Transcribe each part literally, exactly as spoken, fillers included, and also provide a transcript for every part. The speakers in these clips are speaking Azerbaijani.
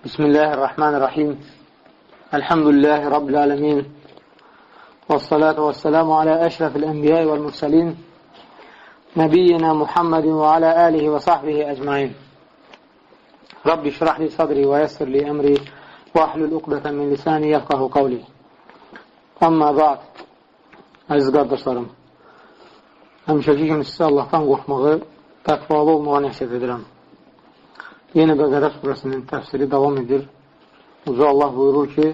Bismillahirrahmanirrahim. Elhamdülillahi Rabbil alemin. Vessalatu vesselamu ala eşrefil enbiyai vel mursalin. Nebiyyina Muhammedin ve ala alihi ve sahbihi ecmain. Rabbi şrahli sadri ve yessirli emri ve ahlul uqdeten min lisani yefkahu qavli. Amma ba'd. Aziz qardaşlarım, həmişəki kimi sizə Allahdan qorxmağı, təqvalı olmağa nəsib edirəm. Yenə Bəqərə surəsinin təfsiri davam edir. Uca Allah buyurur ki,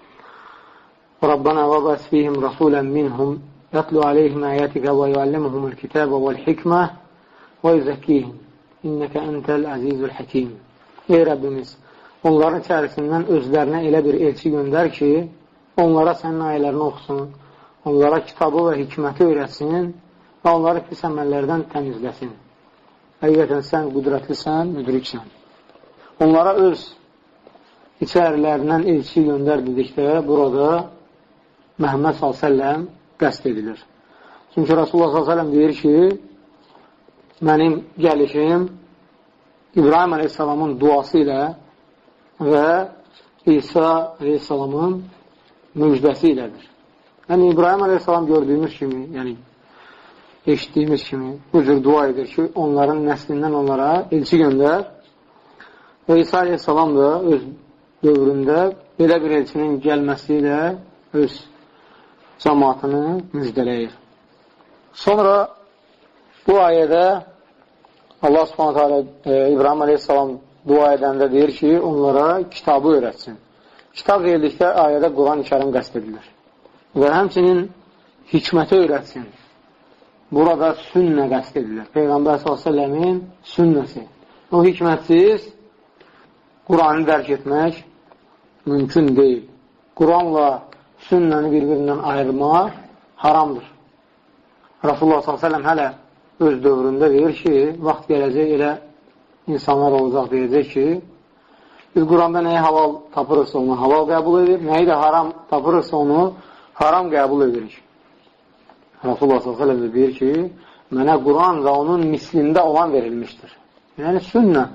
Rabbana və bəs fihim rasulən minhum yətlu aleyhim əyətikə və yuallimuhumul kitəbə vəl-hikmə və yüzəkkihim innəkə entəl əzizül həkim. Ey Rəbbimiz, onların içərisindən özlərinə elə bir elçi göndər ki, onlara sənin ayələrini oxusun, onlara kitabı və hikməti öyrətsin və onları pis əməllərdən təmizləsin. Həqiqətən sən qüdrətlisən, müdriksən. Onlara öz içərilərindən elçi göndər dedikdə burada Məhəmməd sallallahu əleyhi və səlləm qəsd edilir. Çünki Rasulullah sallallahu əleyhi və səlləm deyir ki, mənim gəlişim İbrahim əleyhissalamın duası ilə və İsa əleyhissalamın müjdəsi ilədir. Yəni İbrahim əleyhissalam gördüyümüz kimi, yəni eşitdiyimiz kimi bu cür dua edir ki, onların nəslindən onlara elçi göndər. Və İsa aleyhissalam da öz dövründə belə bir elçinin gəlməsi ilə öz cəmaatını müjdələyir. Sonra bu ayədə Allah subhanətə alə İbrahim aleyhissalam dua edəndə deyir ki, onlara kitabı öyrətsin. Kitab deyildikdə ayədə Quran-ı Kərim qəsd edilir. Və həmçinin hikməti öyrətsin. Burada sünnə qəsd edilir. Peyğəmbər sallallahu əleyhi və səlləmin sünnəsi. O hikmətsiz Quranı dərk etmək mümkün deyil. Quranla sünnəni bir-birindən ayırmaq haramdır. Rasulullah sallallahu əleyhi və səlləm hələ öz dövründə deyir ki, vaxt gələcək elə insanlar olacaq deyəcək ki, biz Quranda nəyi halal tapırırsa onu halal qəbul edir, nəyi də haram tapırırsa onu haram qəbul edirik. Rasulullah sallallahu əleyhi və səlləm deyir ki, mənə Quran və onun mislində olan verilmişdir. Yəni sünnə.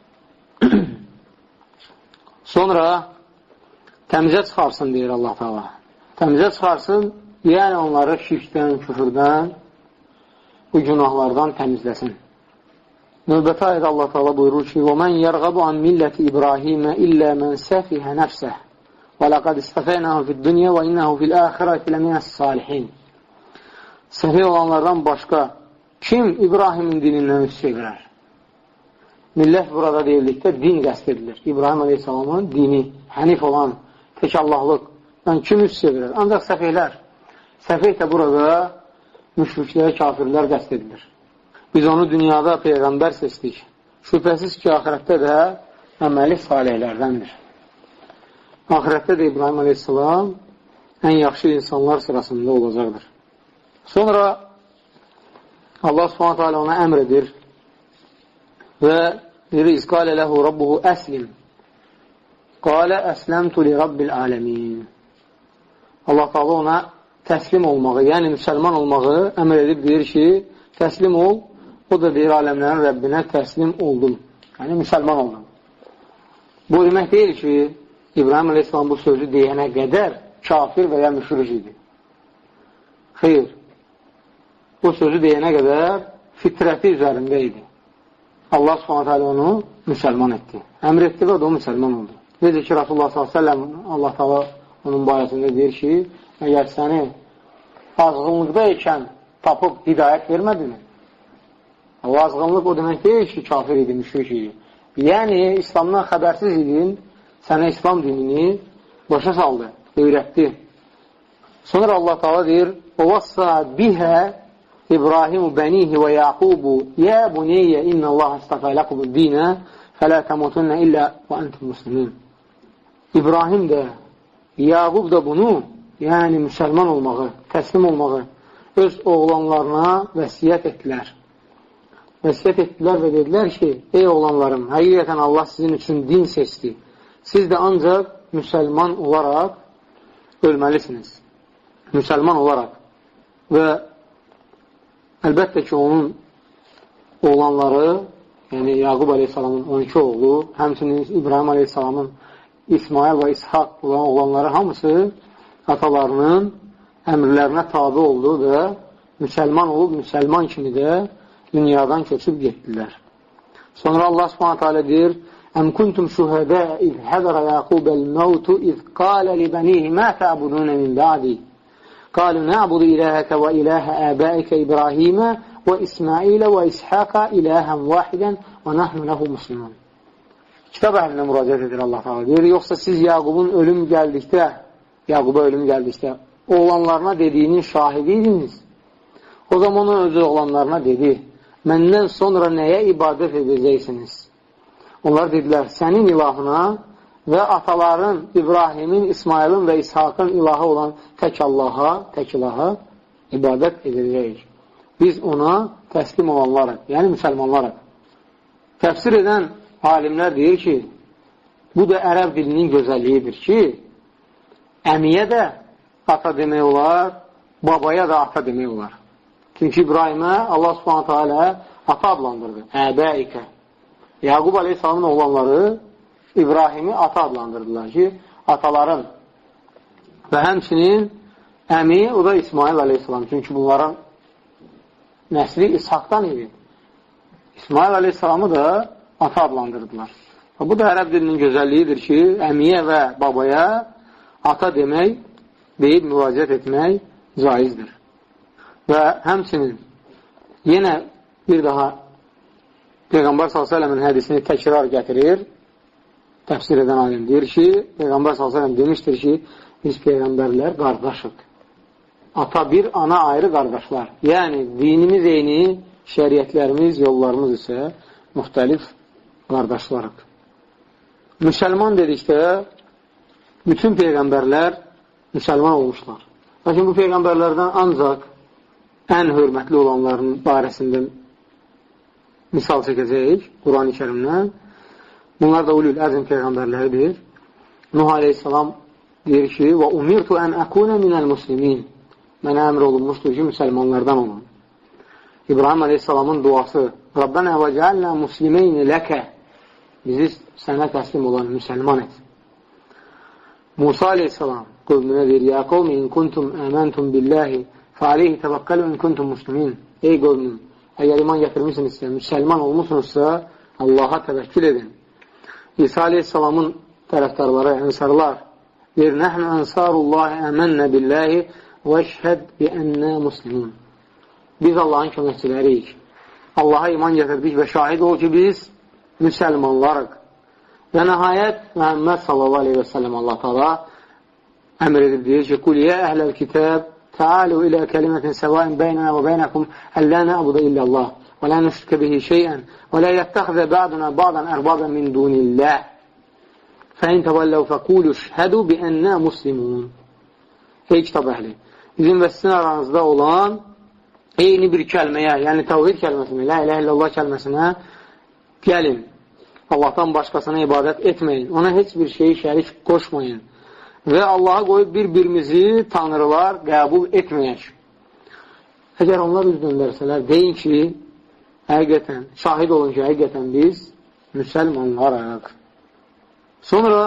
Sonra təmizə çıxarsın, deyir Allah Teala. Təmizə çıxarsın, yəni onları şirkdən, küfürdən, bu günahlardan təmizləsin. Növbəti ayədə Allah Teala buyurur ki, وَمَنْ يَرْغَبُ عَنْ مِلَّةِ إِبْرَاهِيمَ إِلَّا مَنْ سَفِهَ نَفْسَهُ وَلَقَدْ اسْتَفَيْنَاهُ فِي الدُّنْيَا وَإِنَّهُ فِي الْآخِرَةِ لَمِنَ الصَّالِحِينَ. Səfih olanlardan başqa kim İbrahimin dinindən üst çevirər? Millət burada deyildikdə din qəsd edilir. İbrahim Aleyhisselamın dini, hənif olan, tək Allahlıq. Yəni, kim üst çevirər? Ancaq səfihlər. Səfih də burada müşriklər, kafirlər qəsd edilir. Biz onu dünyada Peyğəmbər seçdik. Şübhəsiz ki, axirətdə də əməli salihlərdəndir. Axirətdə də İbrahim Aleyhisselam ən yaxşı insanlar sırasında olacaqdır. Sonra Allah subhanətə alə ona əmr edir və deyir, İzqalə ləhu rabbuhu əslim. Qalə əsləmtu li rabbil aləmin. Allah Teala ona təslim olmağı, yəni müsəlman olmağı əmr edib deyir ki, təslim ol, o da deyir, aləmlərin Rəbbinə təslim oldum. Yəni, müsəlman oldum. Bu demək deyil ki, İbrahim Aleyhisselam bu sözü deyənə qədər kafir və ya müşrik idi. Xeyr. Bu sözü deyənə qədər fitrəti üzərində idi. Allah subhanətə alə onu müsəlman etdi. Əmr etdi və o müsəlman oldu. Necə ki, Rasulullah sallallahu əleyhi və səlləm Allah Teala onun barəsində deyir ki, əgər səni azğınlıqda ikən tapıb hidayət vermədimi? O azğınlıq o demək deyil ki, kafir idi, müşrik idi. Yəni, İslamdan xəbərsiz idin, sənə İslam dinini başa saldı, öyrətdi. Sonra Allah Teala deyir, وَوَصَّى بِهَا إِبْرَاهِمُ بَنِيهِ وَيَعْقُوبُ يَا بُنِيَّ إِنَّ اللّٰهَ اسْتَفَى لَكُمُ الدِّينَ فَلَا تَمُوتُنَّ إِلَّا وَأَنْتُمْ مُسْلِمُونَ. İbrahim də, Yaqub da bunu, yəni müsəlman olmağı, təslim olmağı öz oğlanlarına vəsiyyət etdilər. Vəsiyyət etdilər və dedilər ki, ey oğlanlarım, həqiqətən Allah sizin üçün din seçdi. Siz də ancaq müsəlman olaraq ölməlisiniz. Müsəlman olaraq. Və əlbəttə ki, onun oğlanları, yəni Yaqub Aleyhisselamın on iki oğlu, həmçinin İbrahim Aleyhisselamın İsmail və İshak olan oğlanları hamısı atalarının əmrlərinə tabi oldu və müsəlman olub, müsəlman kimi də dünyadan köçüb getdilər. Sonra Allah subhanahu teala deyir, Əm kuntum şuhədə iz hədərə Yaqubəl məvtu iz qalə li bənihi mə tə'budunə min ba'di qalu nə'budu iləhəkə və iləhə əbəikə İbrahimə və İsmailə və İshəqə iləhən vahidən və nəhnu ləhu muslimun. Kitab əhlinə müraciət edir Allah Teala. Deyir, yoxsa siz Yaqubun ölüm gəldikdə, Yaquba ölüm gəldikdə, oğlanlarına dediyinin şahidi idiniz. O zaman o özü oğlanlarına dedi, məndən sonra nəyə ibadət edəcəksiniz? Onlar dedilər, sənin ilahına və ataların İbrahimin, İsmailin və İshakın ilahı olan tək Allaha, tək ilaha ibadət edəcəyik. Biz ona təslim olanlarıq, yəni müsəlmanlarıq. Təfsir edən alimlər deyir ki, bu da ərəb dilinin gözəlliyidir ki, əmiyə də ata demək olar, babaya da ata demək olar. Çünki İbrahimə Allah subhanətə alə ata adlandırdı, əbəikə. Yaqub aleyhissalamın oğlanları İbrahimi ata adlandırdılar ki, ataların və həmçinin əmi, o da İsmail aleyhissalam. Çünki bunların nəsli İshakdan idi. İsmail aleyhissalamı da ata adlandırdılar. Bu da ərəb dilinin gözəlliyidir ki, əmiyə və babaya ata demək, deyib müraciət etmək caizdir. Və həmçinin yenə bir daha Peyğəmbər sallallahu əleyhi və səlləmin hədisini təkrar gətirir. Təfsir edən alim deyir ki, Peyğəmbər sallallahu əleyhi və səlləm demişdir ki, biz Peyğəmbərlər qardaşıq. Ata bir, ana ayrı qardaşlar. Yəni, dinimiz eyni, şəriətlərimiz, yollarımız isə müxtəlif qardaşlarıq. Müsəlman dedikdə, bütün Peyğəmbərlər müsəlman olmuşlar. Lakin bu Peyğəmbərlərdən ancaq ən hörmətli olanların barəsində misal çəkəcəyik Quran-ı Kərimdən. Bunlar da ulul əzm Peyğəmbərləridir. Nuh aleyhissalam deyir ki, və umirtu ən əkunə minəl muslimin. Mənə əmr olunmuşdur ki, müsəlmanlardan olun. İbrahim aleyhissalamın duası, Rabbənə və cəalnə muslimeyni ləkə. Bizi sənə təslim olan müsəlman et. Musa aleyhissalam qövmünə deyir, ya qovmi in kuntum əməntum billahi fəaleyhi təvəkkəlu in kuntum muslimin. Ey qövmüm, əgər iman gətirmişsinizsə, müsəlman olmuşsunuzsa, Allaha təvəkkül edin. İsa aleyhissalamın tərəfdarları, ənsarlar deyir, nəhnu ənsarullahi əmənnə billahi və şəhəd bi ənnə muslimun. Biz Allahın köməkçiləriyik. Allaha iman gətirdik və şahid ol ki, biz müsəlmanlarıq. Və nəhayət, Məhəmməd sallallahu aleyhi və səlləm Allah Teala əmr edib deyir ki, qul yə əhləl kitəb تعالوا إلى كلمة سواء بيننا وبينكم ألا نعبد إلا الله ولا نشرك به شيئا ولا يتخذ بعضنا بعضا أربابا من دون الله فإن تولوا فقولوا اشهدوا بأننا مسلمون. Ey kitab əhli, bizim və sizin aranızda olan eyni bir kəlməyə, yəni təvhid kəlməsinə, la ilahe illallah kəlməsinə gəlin. Allahdan başqasına ibadət etməyin. Ona heç bir şeyi şərik qoşmayın. Və Allaha qoyub bir-birimizi tanrılar qəbul etməyək. Əgər onlar üz döndərsələr, deyin ki, həqiqətən, şahid olun ki, həqiqətən biz müsəlmanlarıq. Sonra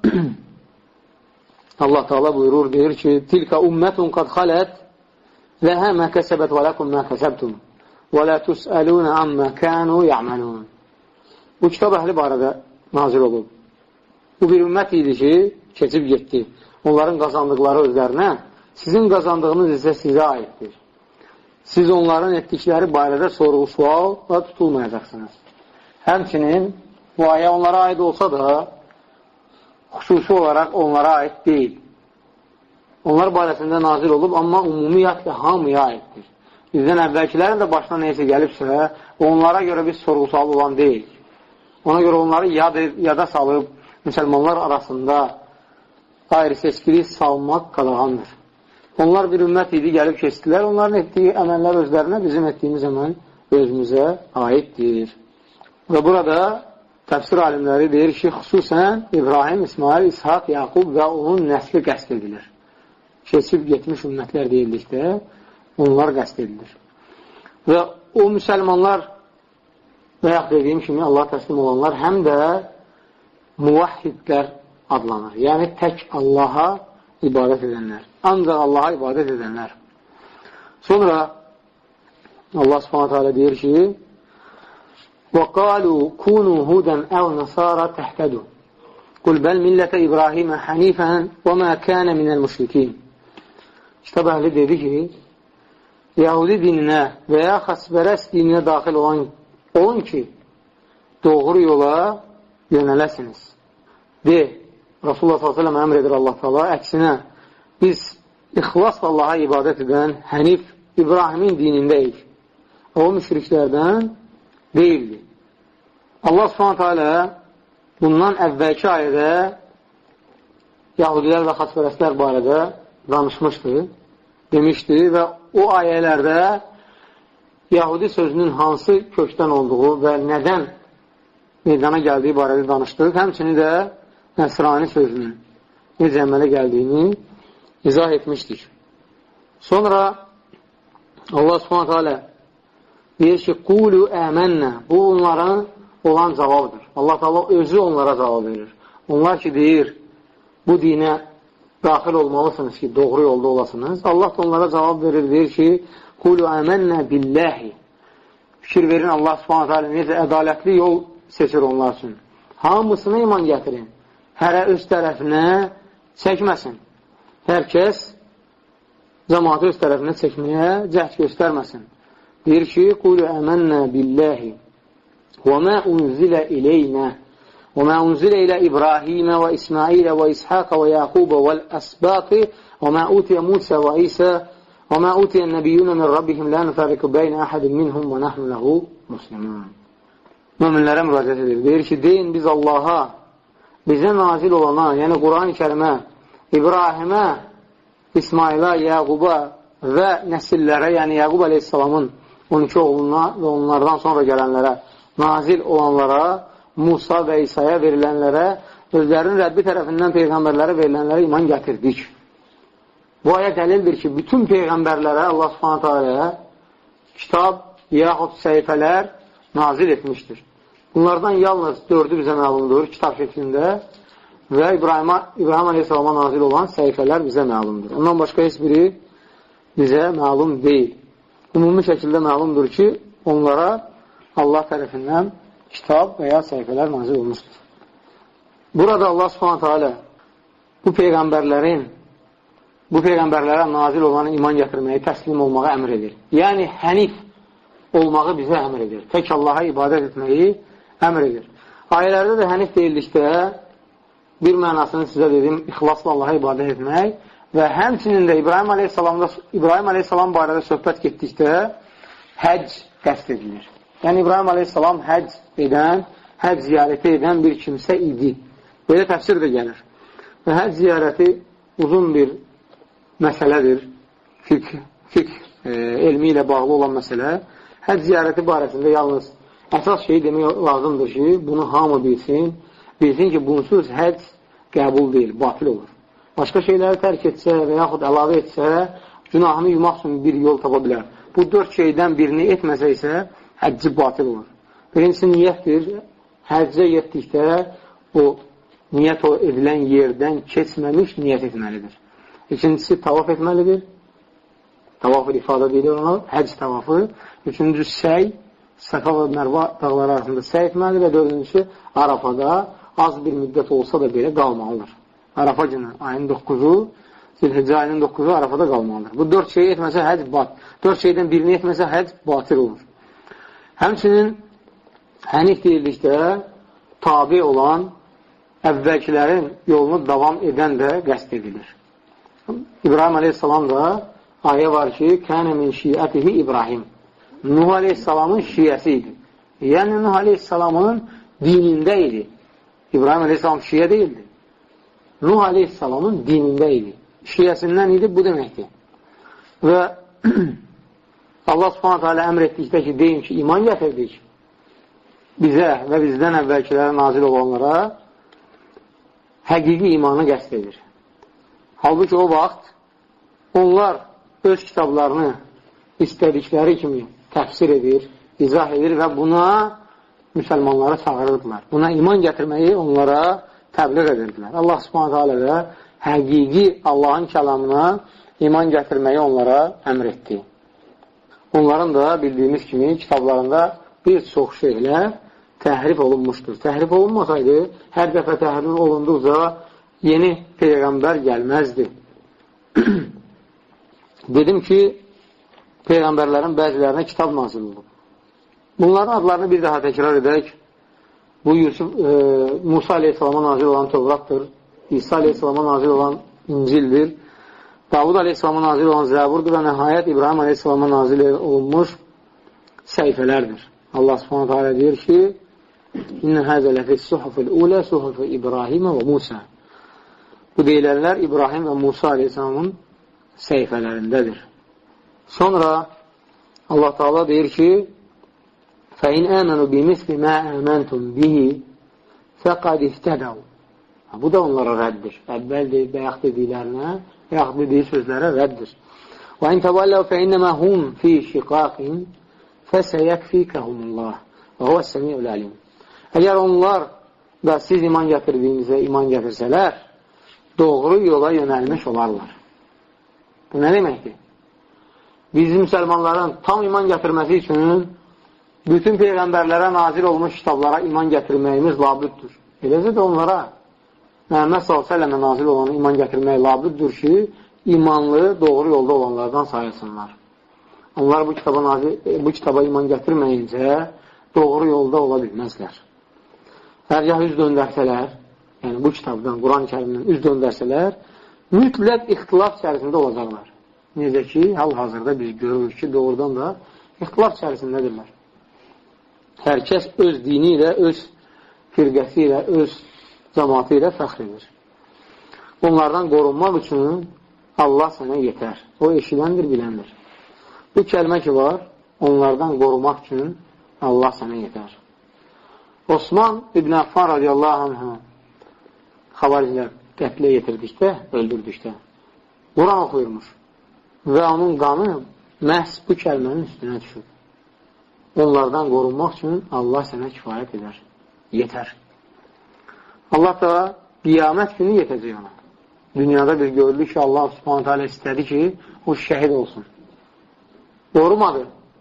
Allah Teala buyurur, deyir ki, tilka ümmətun qad xalət ləhə mə kəsəbət və ləkum mə kəsəbtum və lə tüsəlunə ammə kənu ya'məlun. Bu kitab əhli barədə nazil olub. Bu bir ümmət idi ki, keçib getdi. Onların qazandıqları özlərinə, sizin qazandığınız isə sizə aiddir. Siz onların etdikləri barədə sorğu-sualla tutulmayacaqsınız. Həmçinin, bu ayə onlara aid olsa da, xüsusi olaraq onlara aid deyil. Onlar barəsində nazil olub, amma ümumiyyətlə hamıya aiddir. Bizdən əvvəlkilərin də başına neysə gəlibsə, onlara görə biz sorğu-sual olan deyil. Ona görə onları yad, yada salıb, müsəlmanlar arasında ayrı-seçkili salmaq qadağandır. Onlar bir ümmət idi, gəlib keçdilər. Onların etdiyi əməllər özlərinə, bizim etdiyimiz əməl özümüzə aiddir. Və burada təfsir alimləri deyir ki, xüsusən İbrahim, İsmail, İshak, Yaqub və onun nəsli qəsd edilir. Keçib getmiş ümmətlər deyildikdə onlar qəsd edilir. Və o müsəlmanlar və yaxud dediyim kimi Allah təslim olanlar həm də muvahhidlər adlanır. Yəni, tək Allaha ibadət edənlər. Ancaq Allaha ibadət edənlər. Sonra Allah subhanətə alə deyir ki, وَقَالُوا كُونُوا هُدًا أَوْ نَصَارَ تَحْتَدُوا قُلْ بَلْ مِلَّةَ إِبْرَاهِيمَ حَنِيفًا وَمَا كَانَ مِنَ الْمُشْرِكِينَ Kitab əhli dedi ki, Yahudi dininə və ya xaspərəst dininə daxil olan olun ki, doğru yola yönələsiniz. De, Rasulullah sallallahu əleyhi və səlləm əmr edir Allah təala, əksinə, biz ixlasla Allaha ibadət edən Hənif İbrahimin dinindəyik. O, müşriklərdən deyildi. Allah subhanətə alə bundan əvvəlki ayədə Yahudilər və xaspərəstlər barədə danışmışdı, demişdi və o ayələrdə Yahudi sözünün hansı kökdən olduğu və nədən meydana gəldiyi barədə danışdıq. Həmçini də Nəsrani sözünün necə əmələ gəldiyini izah etmişdik. Sonra Allah subhanətə alə deyir ki, qulu əmənnə. Bu onların olan cavabıdır. Allah təala özü onlara cavab verir. Onlar ki, deyir, bu dinə daxil olmalısınız ki, doğru yolda olasınız. Allah da onlara cavab verir, deyir ki, qulu əmənnə billəhi. Fikir verin, Allah subhanətə alə necə ədalətli yol seçir onlar üçün. Hamısına iman gətirin. Hərə öz tərəfinə çəkməsin. Hər kəs cəmaatı öz tərəfinə çəkməyə cəhd göstərməsin. Deyir ki, qulu əmənnə billəhi və mə unzilə ileynə və mə unzilə ilə İbrahimə və İsmailə və İshaqə və Yaqubə və əsbaqı və mə utiyə Musə və İsə və mə utiyə nəbiyyunə min Rabbihim lə nüfərriqü beynə əhədin minhum və nəhnu ləhu muslimun. Möminlərə müraciət edir. Deyir ki, deyin biz Allaha, bizə nazil olana, yəni Quran-ı Kərimə, İbrahimə, İsmailə, Yaquba və nəsillərə, yəni Yaqub əleyhissalamın on iki oğluna və onlardan sonra gələnlərə, nazil olanlara, Musa və İsa'ya verilənlərə, özlərinin Rəbbi tərəfindən peyğəmbərlərə verilənlərə iman gətirdik. Bu ayə dəlildir ki, bütün peyğəmbərlərə Allah subhanətə aləyə kitab, yaxud səhifələr nazil etmişdir. Bunlardan yalnız dördü bizə məlumdur kitab şəklində və İbrahim, İbrahim əleyhissalama nazil olan səhifələr bizə məlumdur. Ondan başqa heç biri bizə məlum deyil. Ümumi şəkildə məlumdur ki, onlara Allah tərəfindən kitab və ya səhifələr nazil olmuşdur. Burada Allah subhanətə alə bu peyğəmbərlərin bu peyğəmbərlərə nazil olanı iman gətirməyi, təslim olmağa əmr edir. Yəni, hənif olmağı bizə əmr edir. Tək Allaha ibadət etməyi əmr edir. Ayələrdə də hənif deyildikdə bir mənasını sizə dedim, ixlasla Allaha ibadət etmək və həmçinin də İbrahim əleyhissalamda İbrahim əleyhissalam barədə söhbət getdikdə həcc qəsd edilir. Yəni İbrahim əleyhissalam həcc edən, həcc ziyarəti edən bir kimsə idi. Belə təfsir də gəlir. Və həcc ziyarəti uzun bir məsələdir. Fiqh, fiqh e, elmi ilə bağlı olan məsələ. Həcc ziyarəti barəsində yalnız əsas şeyi demək lazımdır ki, bunu hamı bilsin. Bilsin ki, bunsuz həcc qəbul deyil, batil olur. Başqa şeyləri tərk etsə və yaxud əlavə etsə, günahını yumaq üçün bir yol tapa bilər. Bu dörd şeydən birini etməsə isə, həcci batil olur. Birincisi niyyətdir. Həccə yetdikdə o niyyət o edilən yerdən keçməmiş niyyət etməlidir. İkincisi tavaf etməlidir. Tavaf ifadə deyilir ona, həcc tavafı. Üçüncüsü səy, Səfa və Mərva dağları arasında səy etməlidir və dördüncüsü Arafada az bir müddət olsa da belə qalmalıdır. Arafa günü, ayın doqquzu, Zilhiccə ayının doqquzu Arafada qalmalıdır. Bu dörd şeyi etməsə həcc bat. Dörd şeydən birini etməsə həcc batil olur. Həmçinin hənif deyildikdə tabi olan əvvəlkilərin yolunu davam edən də qəsd edilir. İbrahim əleyhissalam da ayə var ki, kənə min şiətihi İbrahim. Nuh əleyhissalamın şiəsi idi. Yəni Nuh əleyhissalamın dinində idi. İbrahim əleyhissalam şiə deyildi. Nuh əleyhissalamın dinində idi. Şiəsindən idi, bu deməkdir. Və Allah subhanətə alə əmr etdikdə ki, deyin ki, iman gətirdik bizə və bizdən əvvəlkilərə nazil olanlara həqiqi imanı qəsd edir. Halbuki o vaxt onlar öz kitablarını istədikləri kimi təfsir edir, izah edir və buna müsəlmanları çağırırdılar. Buna iman gətirməyi onlara təbliğ edirdilər. Allah subhanətə alə də həqiqi Allahın kəlamına iman gətirməyi onlara əmr etdi. Onların da bildiyimiz kimi kitablarında bir çox şeylər təhrif olunmuşdur. Təhrif olunmasaydı, hər dəfə təhrif olunduqca yeni Peyğəmbər gəlməzdi. Dedim ki, Peyğəmbərlərin bəzilərinə kitab nazil olub. Bunların adlarını bir daha təkrar edək. Bu Yusuf, e, Musa aleyhissalama nazil olan Tövratdır. İsa aleyhissalama nazil olan İncildir. Davud aleyhissalama nazil olan Zəburdur və nəhayət İbrahim aleyhissalama nazil olunmuş səhifələrdir. Allah subhanətə alə deyir ki, İnnə həzə ləfis suhufil ulə suhufi İbrahimə və Musa. Bu deyilənlər İbrahim və Musa aleyhissalamın səhifələrindədir. Sonra Allah Teala deyir ki, فَاِنْ آمَنُوا بِمِثْلِ مَا آمَنْتُمْ بِهِ فَقَدْ اِفْتَدَوْا. Bu da onlara rəddir. Əvvəl deyib, bəyək dediklərinə, bəyək dediyi sözlərə rəddir. وَاِنْ تَوَلَّوْا فَاِنَّمَا هُمْ فِي شِقَاقٍ فَسَيَكْفِيكَهُمُ اللّٰهِ وَهُوَ السَّمِيعُ الْعَلِيمُ. Əgər onlar da siz iman gətirdiyinizə iman gətirsələr, doğru yola yönəlmiş olarlar. Bu nə deməkdir? Biz müsəlmanların tam iman gətirməsi üçün bütün Peyğəmbərlərə nazil olmuş kitablara iman gətirməyimiz labüddür. Eləcə də onlara Məhəmməd sallallahu əleyhi və səlləmə nazil olan iman gətirmək labüddür ki, imanlı, doğru yolda olanlardan sayılsınlar. Onlar bu kitaba, nazil, bu kitaba iman gətirməyincə doğru yolda ola bilməzlər. Hərgah üz döndərsələr, yəni bu kitabdan, Quran-ı Kərimdən üz döndərsələr, mütləq ixtilaf içərisində olacaqlar. Necə ki, hal-hazırda biz görürük ki, doğrudan da ixtilaf içərisindədirlər. Hər kəs öz dini ilə, öz firqəsi ilə, öz cəmatı ilə fəxr edir. Onlardan qorunmaq üçün Allah sənə yetər. O eşidəndir, biləndir. Bu kəlmə ki var, onlardan qorumaq üçün Allah sənə yetər. Osman İbn Affan radiyallahu anhı xavaricilər qətlə yetirdikdə, öldürdükdə Quran oxuyurmuş və onun qanı məhz bu kəlmənin üstünə düşür. Onlardan qorunmaq üçün Allah sənə kifayət edər. Yetər. Allah da qiyamət günü yetəcək ona. Dünyada bir görülü ki, Allah subhanətə alə istədi ki, o şəhid olsun. Doğrumadı.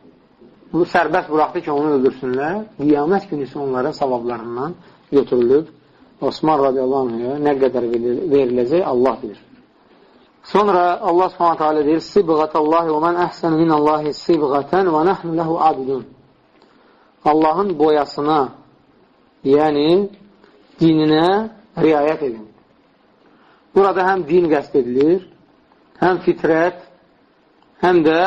Bu sərbəst buraxdı ki, onu öldürsünlər. Qiyamət günü isə onların savablarından götürülüb. Osman radiyallahu anh'a nə qədər veriləcək Allah bilir. Sonra Allah subhanətə alə deyir, Sibğatallahi və mən əhsən minallahi sibğətən və nəhnu ləhu abidun. Allahın boyasına, yəni dininə riayət edin. Burada həm din qəsd edilir, həm fitrət, həm də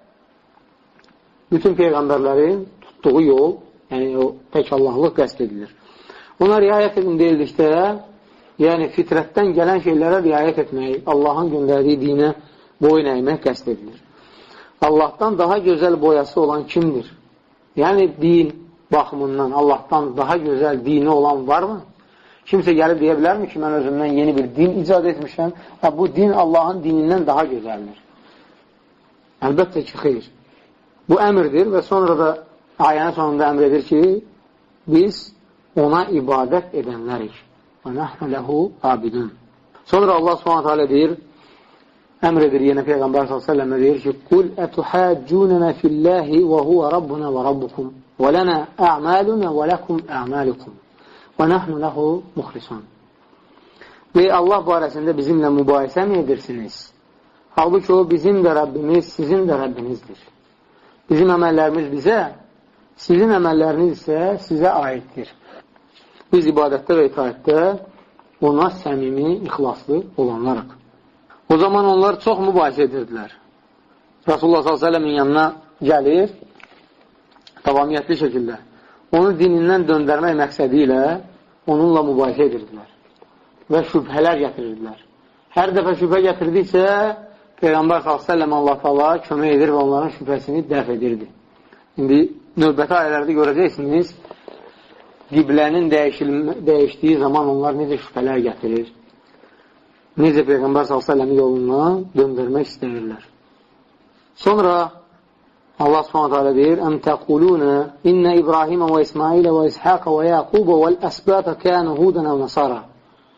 bütün Peyğəmbərlərin tutduğu yol, yəni o tək Allahlıq qəsd edilir. Ona riayət edin deyildikdə, yəni fitrətdən gələn şeylərə riayət etmək, Allahın göndərdiyi dinə boyun əymək qəsd edilir. Allahdan daha gözəl boyası olan kimdir? Yəni din baxımından Allahdan daha gözəl dini olan varmı? Kimsə gəlib deyə bilərmi ki, mən özümdən yeni bir din icad etmişəm və bu din Allahın dinindən daha gözəldir? Əlbəttə ki, xeyr. Bu əmrdir və sonra da ayənin sonunda əmr edir ki, biz ona ibadət edənlərik. Və nəhnu ləhu abidun. Sonra Allah subhanətə alə deyir, əmr edir yenə Peyğəmbər sallallahu əleyhi və səlləm deyir ki, Qul ətuhəccunənə filləhi və huvə rabbuna və rabbukum və lənə ə'maluna və ləkum ə'malukum və nəhnu ləhu muxlisun. Və Allah barəsində bizimlə mübahisə mi edirsiniz? Halbuki o bizim də Rəbbimiz, sizin də Rəbbinizdir. Bizim əməllərimiz bizə, sizin əməlləriniz isə sizə aiddir. Biz ibadətdə və itaətdə ona səmimi, ixlaslı olanlarıq. O zaman onlar çox mübahisə edirdilər. Rasulullah sallallahu əleyhi və səlləmin yanına gəlir, davamiyyətli şəkildə. Onu dinindən döndərmək məqsədi ilə onunla mübahisə edirdilər və şübhələr gətirirdilər. Hər dəfə şübhə gətirdiksə, Peyğəmbər sallallahu əleyhi və səlləm Allah Taala kömək edir və onların şübhəsini dəf edirdi. İndi növbəti ayələrdə görəcəksiniz, qiblənin dəyişdiyi zaman onlar necə şübhələr gətirir, necə Peyğəmbər sallallahu əleyhi və səlləmin yoluna döndürmək istəyirlər. Sonra Allah subhanahu teala deyir, Əm təqulunə innə İbrahimə və İsmailə və İshaqə və Yaqubə və əsbətə kənə hudən əv nəsara.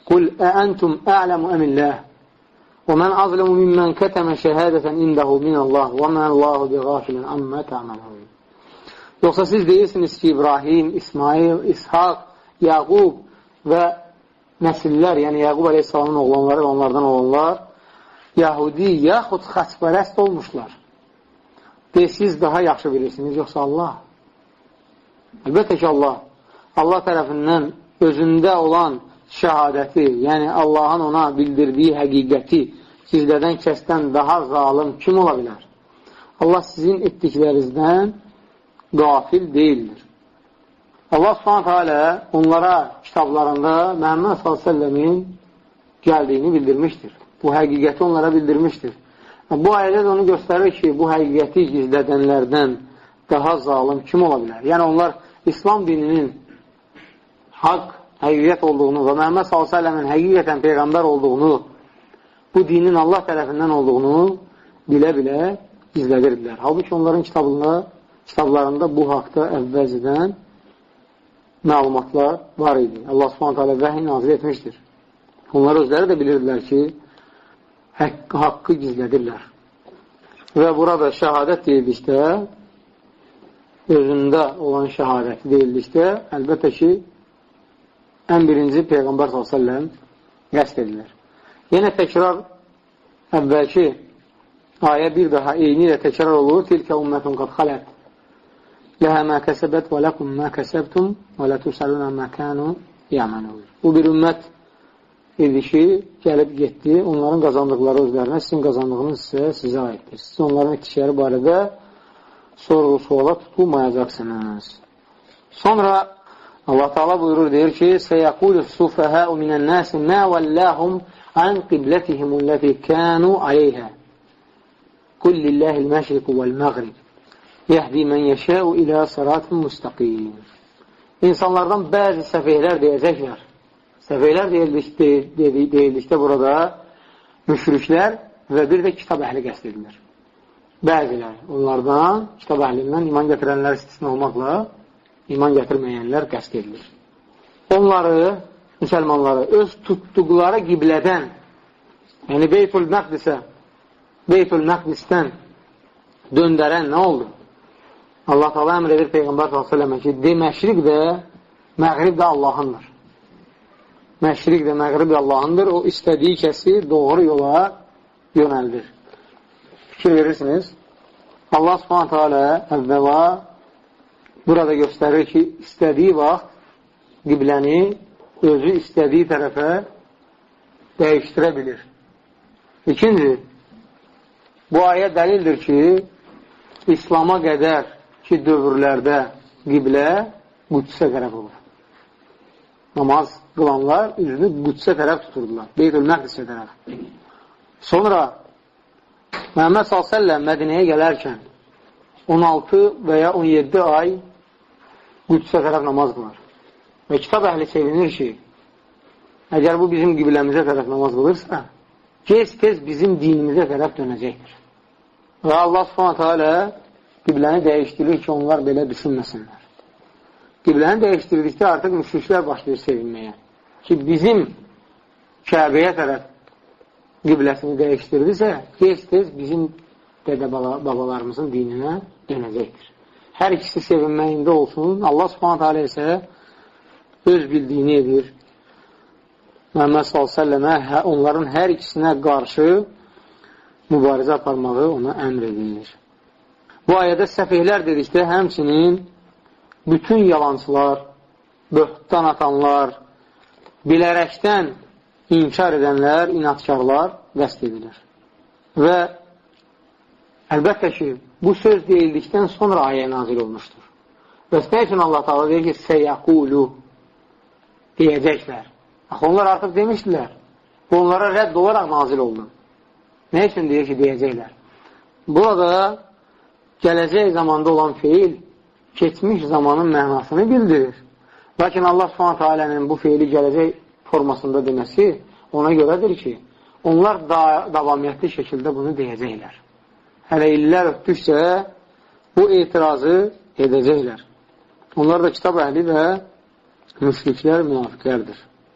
Qul əəntum ə'ləmu əmilləh və mən azləmu mimmən kətəmə şəhədətən indəhu minəllah və mən Allahu biğafilin ammə tə'məlun. Yoxsa siz deyirsiniz ki, İbrahim, İsmail, İshaq, Yaqub və nəsillər, yəni Yaqub əleyhissalamın oğlanları və onlardan olanlar Yahudi yaxud xaçpərəst olmuşlar. De, siz daha yaxşı bilirsiniz, yoxsa Allah? Əlbəttə ki, Allah. Allah tərəfindən özündə olan şəhadəti, yəni Allahın ona bildirdiyi həqiqəti sizlərdən kəsdən daha zalım kim ola bilər? Allah sizin etdiklərinizdən qafil deyildir. Allah subhanətə alə onlara kitablarında Məhəmməd sallallahu əleyhi və səlləmin gəldiyini bildirmişdir. Bu həqiqəti onlara bildirmişdir. Bu ayədə də onu göstərir ki, bu həqiqəti gizlədənlərdən daha zalım kim ola bilər? Yəni onlar İslam dininin haqq, həqiqət olduğunu və Məhəmməd sallallahu əleyhi və səlləmin həqiqətən Peyğəmbər olduğunu, bu dinin Allah tərəfindən olduğunu bilə-bilə gizlədirdilər. Halbuki onların kitablarında, kitablarında bu haqda əvvəlcədən məlumatlar var idi. Allah subhanətə alə vəhiy nazil etmişdir. Onlar özləri də bilirdilər ki, haqq, haqqı gizlədirlər. Və burada şəhadət deyildikdə, özündə olan şəhadəti deyildikdə, əlbəttə ki, ən birinci Peyğəmbər sallallahu əleyhi və səlləm qəsd edilir. Yenə təkrar əvvəlki ayə bir daha eyni ilə təkrar olur. Tilkə ümmətun qad xalət ləhə mə kəsəbət və ləkum mə kəsəbtum və lətusəlunə mə kənu yəmənun. Bu bir ümmət idi ki, gəlib getdi. Onların qazandıqları özlərinə, sizin qazandığınız isə sizə aiddir. Siz onların etdikləri barədə sorğu-suala tutulmayacaqsınız. Sonra Allah Teala buyurur, deyir ki, Səyəqulu sufəhəu minən-nəsi mə vəlləhum an qiblətihimulləti kənu aleyhə Qul lilləhil məşriqu vəl-məğrib yəhdi mən yəşəu ilə sıratın müstəqim. İnsanlardan bəzi səfihlər deyəcəklər. Səfihlər deyildikdə burada müşriklər və bir də kitab əhli qəsd edilir. Bəzilər onlardan, kitab əhlindən iman gətirənlər istisna olmaqla iman gətirməyənlər qəsd edilir. Onları, müsəlmanları öz tutduqları qiblədən, yəni Beytul Məqdisə, Beytul Məqdisdən döndərən nə oldu? Allah Teala əmr edir Peyğəmbər sallallahu əleyhi və səlləmə ki, de, məşriq də, məğrib də Allahındır. Məşriq də, məğrib də Allahındır. O istədiyi kəsi doğru yola yönəldir. Fikir verirsiniz. Allah subhanətə alə əvvəla burada göstərir ki, istədiyi vaxt qibləni özü istədiyi tərəfə dəyişdirə bilir. İkinci, bu ayə dəlildir ki, İslama qədər ki, dövrlərdə qiblə Qüdsə tərəf olur. Namaz qılanlar üzünü Qüdsə tərəf tuturdular. Beytül Məqdisə tərəf. Sonra Məhəmməd sallallahu əleyhi və səlləm Mədinəyə gələrkən on altı və ya on yeddi ay Qüdsə tərəf namaz qılar. Və kitab əhli sevinir ki, əgər bu bizim qibləmizə tərəf namaz qılırsa, gez-tez bizim dinimizə tərəf dönəcəkdir. Və Allah subhanətə alə qibləni dəyişdirir ki, onlar belə düşünməsinlər. Qibləni dəyişdirdikdə artıq müşriklər başlayır sevinməyə. Ki, bizim Kəbəyə tərəf qibləsini dəyişdirdisə, gez-tez bizim dədə-babalarımızın dininə dönəcəkdir. Hər ikisi sevinməyində olsun. Allah subhanətə alə isə öz bildiyini edir. Məhəmməd sallallahu əleyhi və səlləmə onların hər ikisinə qarşı mübarizə aparmağı ona əmr edilir. Bu ayədə səfihlər dedikdə həmçinin bütün yalancılar, böhtan atanlar, bilərəkdən inkar edənlər, inatkarlar qəsd edilir. Və əlbəttə ki, bu söz deyildikdən sonra ayə nazil olmuşdur. Bəs nə üçün Allah Teala deyir ki, Səyəqulu deyəcəklər. Axı, onlar artıq demişdilər. Bu onlara rədd olaraq nazil oldu. Nə üçün deyir ki, deyəcəklər? Burada gələcək zamanda olan feil keçmiş zamanın mənasını bildirir. Lakin Allah subhanətə alənin bu feili gələcək formasında deməsi ona görədir ki, onlar da davamiyyətli şəkildə bunu deyəcəklər. Hələ illər ötdükcə bu etirazı edəcəklər. Onlar da kitab əhli və müşriklər, münafiqlərdir.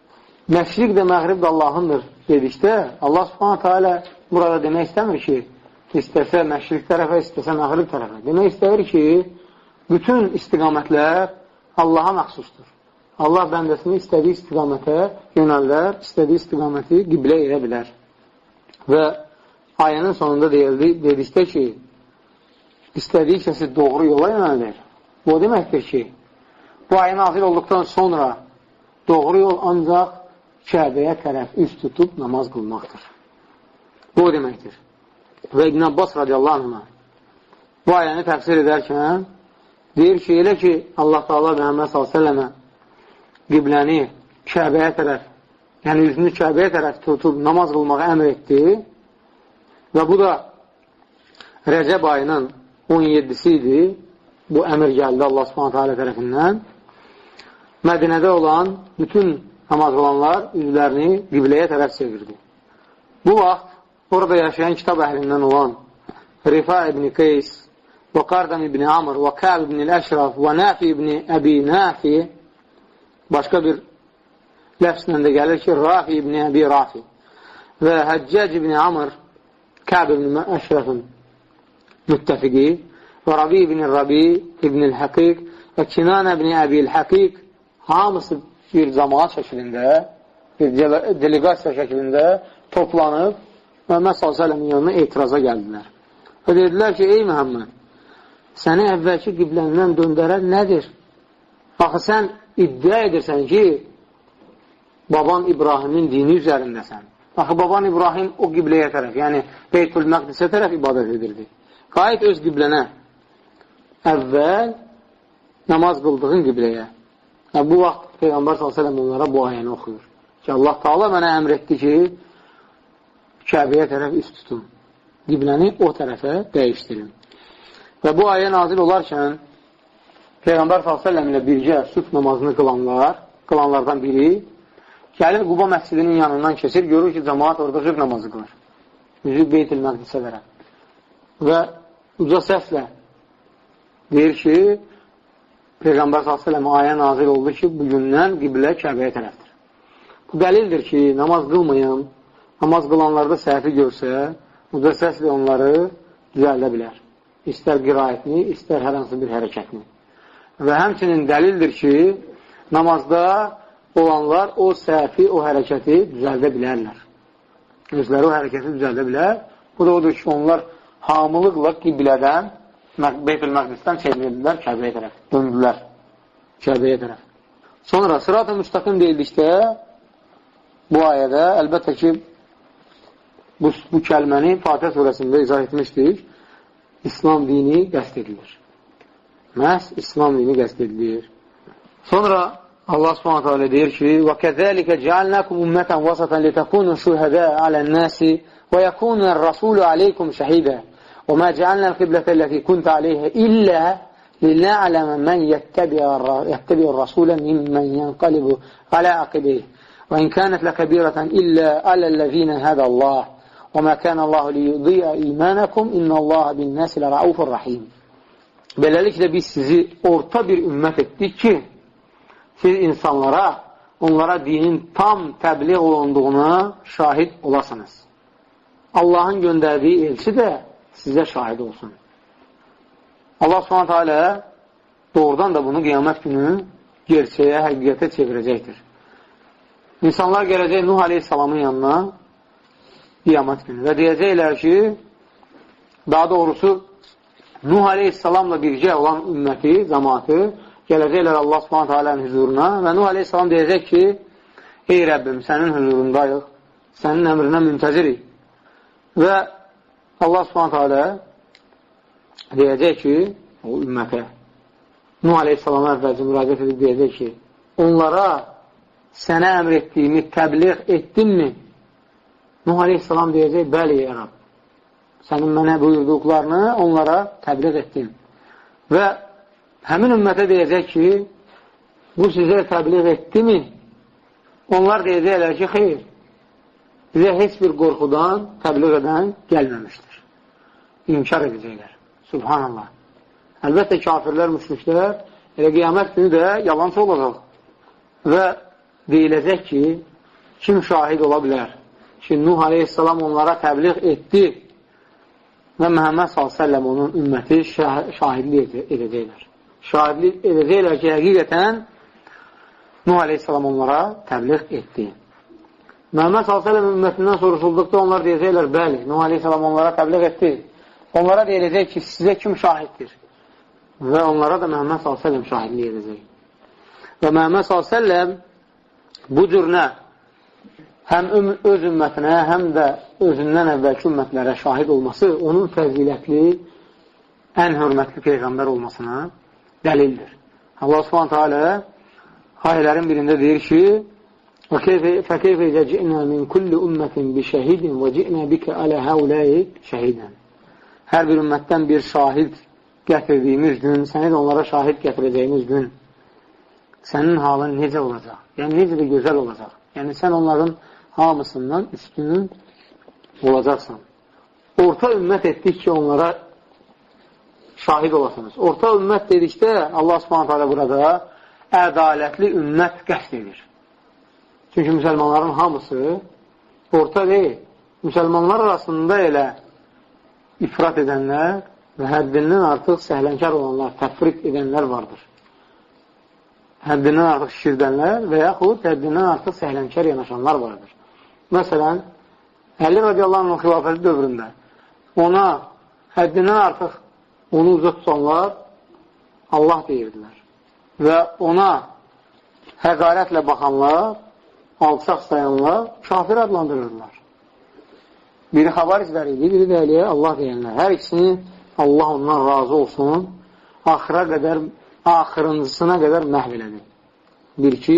məşriq də, məğrib də Allahındır dedikdə, Allah subhanətə alə burada demək istəmir ki, istəsə məşriq tərəfə, istəsə məğrib tərəfə. Demək istəyir ki, bütün istiqamətlər Allaha məxsusdur. Allah bəndəsini istədiyi istiqamətə yönəldər, istədiyi istiqaməti qiblə edə bilər. Və ayənin sonunda deyildi, dedikdə ki, istədiyi kəsi doğru yola yönəldir. Bu deməkdir ki, bu ayə nazil olduqdan sonra doğru yol ancaq Kəbəyə tərəf üst tutub namaz qılmaqdır. Bu deməkdir. Və İbn Abbas radiyallahu anhına bu ayəni təfsir edərkən deyir ki, elə ki, Allah Teala Məhəmməd sallallahu əleyhi və səlləmə qibləni Kəbəyə tərəf, yəni üzünü Kəbəyə tərəf tutub namaz qılmağa əmr etdi və bu da Rəcəb ayının on yeddisi idi. Bu əmr gəldi Allah Subhanahu taala tərəfindən. Mədinədə olan bütün namaz qılanlar üzlərini qibləyə tərəf çevirdi. Bu vaxt orada yaşayan kitab əhlindən olan Rifa ibn Qeys və Qardam ibn Amr və Kəb ibn Əşraf və Nafi ibn Əbi Nafi, başqa bir ləfslə də gəlir ki, Rafi ibn Əbi Rafi və Həccac ibn Amr, Kəb ibn Əşrafın müttəfiqi və Rabi ibn Rabi ibn Həqiq və Kinan ibn Əbi Həqiq, hamısı bir cəmaat şəklində, bir delegasiya şəklində toplanıb Məhəmməd sallallahu əleyhi və səlləmin yanına etiraza gəldilər. Və dedilər ki, ey Məhəmməd, səni əvvəlki qibləndən döndərən nədir? Baxı, sən iddia edirsən ki, baban İbrahimin dini üzərindəsən. Baxı, baban İbrahim o qibləyə tərəf, yəni Beytül Məqdisə tərəf ibadət edirdi. Qayıt öz qiblənə, əvvəl namaz qıldığın qibləyə. Yəni, bu vaxt Peyğəmbər sallallahu əleyhi və səlləm onlara bu ayəni oxuyur. Ki, Allah Teala mənə əmr etdi ki, Kəbəyə tərəf üst tutun. Qibləni o tərəfə dəyişdirin. Və bu ayə nazil olarkən Peyğəmbər sallallahu əleyhi və səlləm ilə birgə sübh namazını qılanlar, qılanlardan biri gəlir Quba məscidinin yanından keçir, görür ki, cəmaat orada sübh namazı qılır. Üzü Beytül Məqdisə tərəf. Və uca səslə deyir ki, Peyğəmbər sallallahu əleyhi və səlləm ayə nazil oldu ki, bugündən qiblə Kəbəyə tərəfdir. Bu dəlildir ki, namaz qılmayan, namaz qılanlarda səhvi görsə, uca səslə onları düzəldə bilər. İstər qiraətini, istər hər hansı bir hərəkətini. Və həmçinin dəlildir ki, namazda olanlar o səhvi, o hərəkəti düzəldə bilərlər. Özləri o hərəkəti düzəldə bilər. Bu da odur ki, onlar hamılıqla qiblədən, Beytül Məqdisdən çevrildilər Kəbəyə tərəf, döndülər Kəbəyə tərəf. Sonra sırat-ı müstəqim deyildikdə bu ayədə əlbəttə ki, bu, bu kəlməni Fatihə surəsində izah etmişdik. İslam dini qəsd edilir. Məhz İslam dini qəsd edilir. Sonra Allah Subhanahu taala deyir ki: "Və kəzəlikə cəalnakum ummatan vasatan litakunu şuhada alan-nasi və yakuna ar-rasulu aleykum şahida. Və ma cəalna al-qiblata allati kunta aleyha illa lina'lama man yattabi'u ar-rasula mimman yanqalibu ala aqibihi. Və in kanat lakabiratan illa alal-ladzina hada Allah. Və ma kana Allahu liyudi'a imanakum innallaha bin-nasi laraufur rahim." Beləliklə biz sizi orta bir ümmət etdik ki, siz insanlara, onlara dinin tam təbliğ olunduğuna şahid olasınız. Allahın göndərdiyi elçi də sizə şahid olsun. Allah Subhanahu taala doğrudan da bunu qiyamət günü gerçəyə, həqiqətə çevirəcəkdir. İnsanlar gələcək Nuh aleyhissalamın yanına qiyamət günü və deyəcəklər ki, daha doğrusu Nuh aleyhissalamla birgə olan ümməti, cəmaatı gələcəklər Allah Subhanahu taala'nın huzuruna və Nuh aleyhissalam deyəcək ki, ey Rəbbim, sənin huzurundayıq, sənin əmrinə müntəzirik. Və Allah Subhanahu taala deyəcək ki, o ümmətə, Nuh aleyhissalama əvvəlcə müraciət edib deyəcək ki, onlara sənə əmr etdiyimi təbliğ etdinmi? Nuh aleyhissalam deyəcək, bəli, ya Rab, sənin mənə buyurduqlarını onlara təbliğ etdim. Və həmin ümmətə deyəcək ki, bu sizə təbliğ etdimi? Onlar deyəcəklər ki, xeyr, bizə heç bir qorxudan təbliğ edən gəlməmişdir. İnkar edəcəklər. Subhanallah. Əlbəttə kafirlər, müşriklər, elə qiyamət günü də yalançı olacaq. Və deyiləcək ki, kim şahid ola bilər ki, Nuh aleyhissalam onlara təbliğ etdi və Məhəmməd sallallahu əleyhi və səlləm onun ümməti şahidlik edəcəklər. Şahidlik edəcəklər ki, həqiqətən Nuh aleyhissalam onlara təbliğ etdi. Məhəmməd sallallahu əleyhi və səlləm ümmətindən soruşulduqda onlar deyəcəklər, bəli, Nuh aleyhissalam onlara təbliğ etdi. Onlara deyiləcək ki, sizə kim şahiddir? Və onlara da Məhəmməd sallallahu əleyhi və səlləm şahidlik edəcək. Və Məhəmməd sallallahu əleyhi və səlləm bu cürünə həm öz ümmətinə, həm də özündən əvvəlki ümmətlərə şahid olması onun fəzilətli, ən hörmətli Peyğəmbər olmasına dəlildir. Allah Subhanahu teala ayələrin birində deyir ki, فَكَيْفَ إِذَا جِئْنَا مِنْ كُلِّ أُمَّةٍ بِشَهِدٍ وَجِئْنَا بِكَ عَلَى هَؤُلَاءِ شَهِدًا. Hər bir ümmətdən bir şahid gətirdiyimiz gün, səni də onlara şahid gətirəcəyimiz gün sənin halın necə olacaq? Yəni, necə də gözəl olacaq? Yəni, sən onların hamısından üstünün olacaqsan. Orta ümmət etdik ki, onlara şahid olasınız. Orta ümmət dedikdə Allah Subhanahu teala burada ədalətli ümmət qəsd edir. Çünki müsəlmanların hamısı orta deyil. Müsəlmanlar arasında elə ifrat edənlər və həddindən artıq səhlənkar olanlar, təfriq edənlər vardır. Həddindən artıq şirdənlər və yaxud həddindən artıq səhlənkar yanaşanlar vardır. Məsələn, Əli radiyallahu anh xilafəti dövründə ona həddindən artıq onu uza tutanlar Allah deyirdilər. Və ona həqarətlə baxanlar, alçaq sayanlar kafir adlandırırlar. Biri xavariclər idi, biri də Əliyə Allah deyənlər. Hər ikisini Allah ondan razı olsun, axıra qədər, axırıncısına qədər məhv elədi. Bir ki,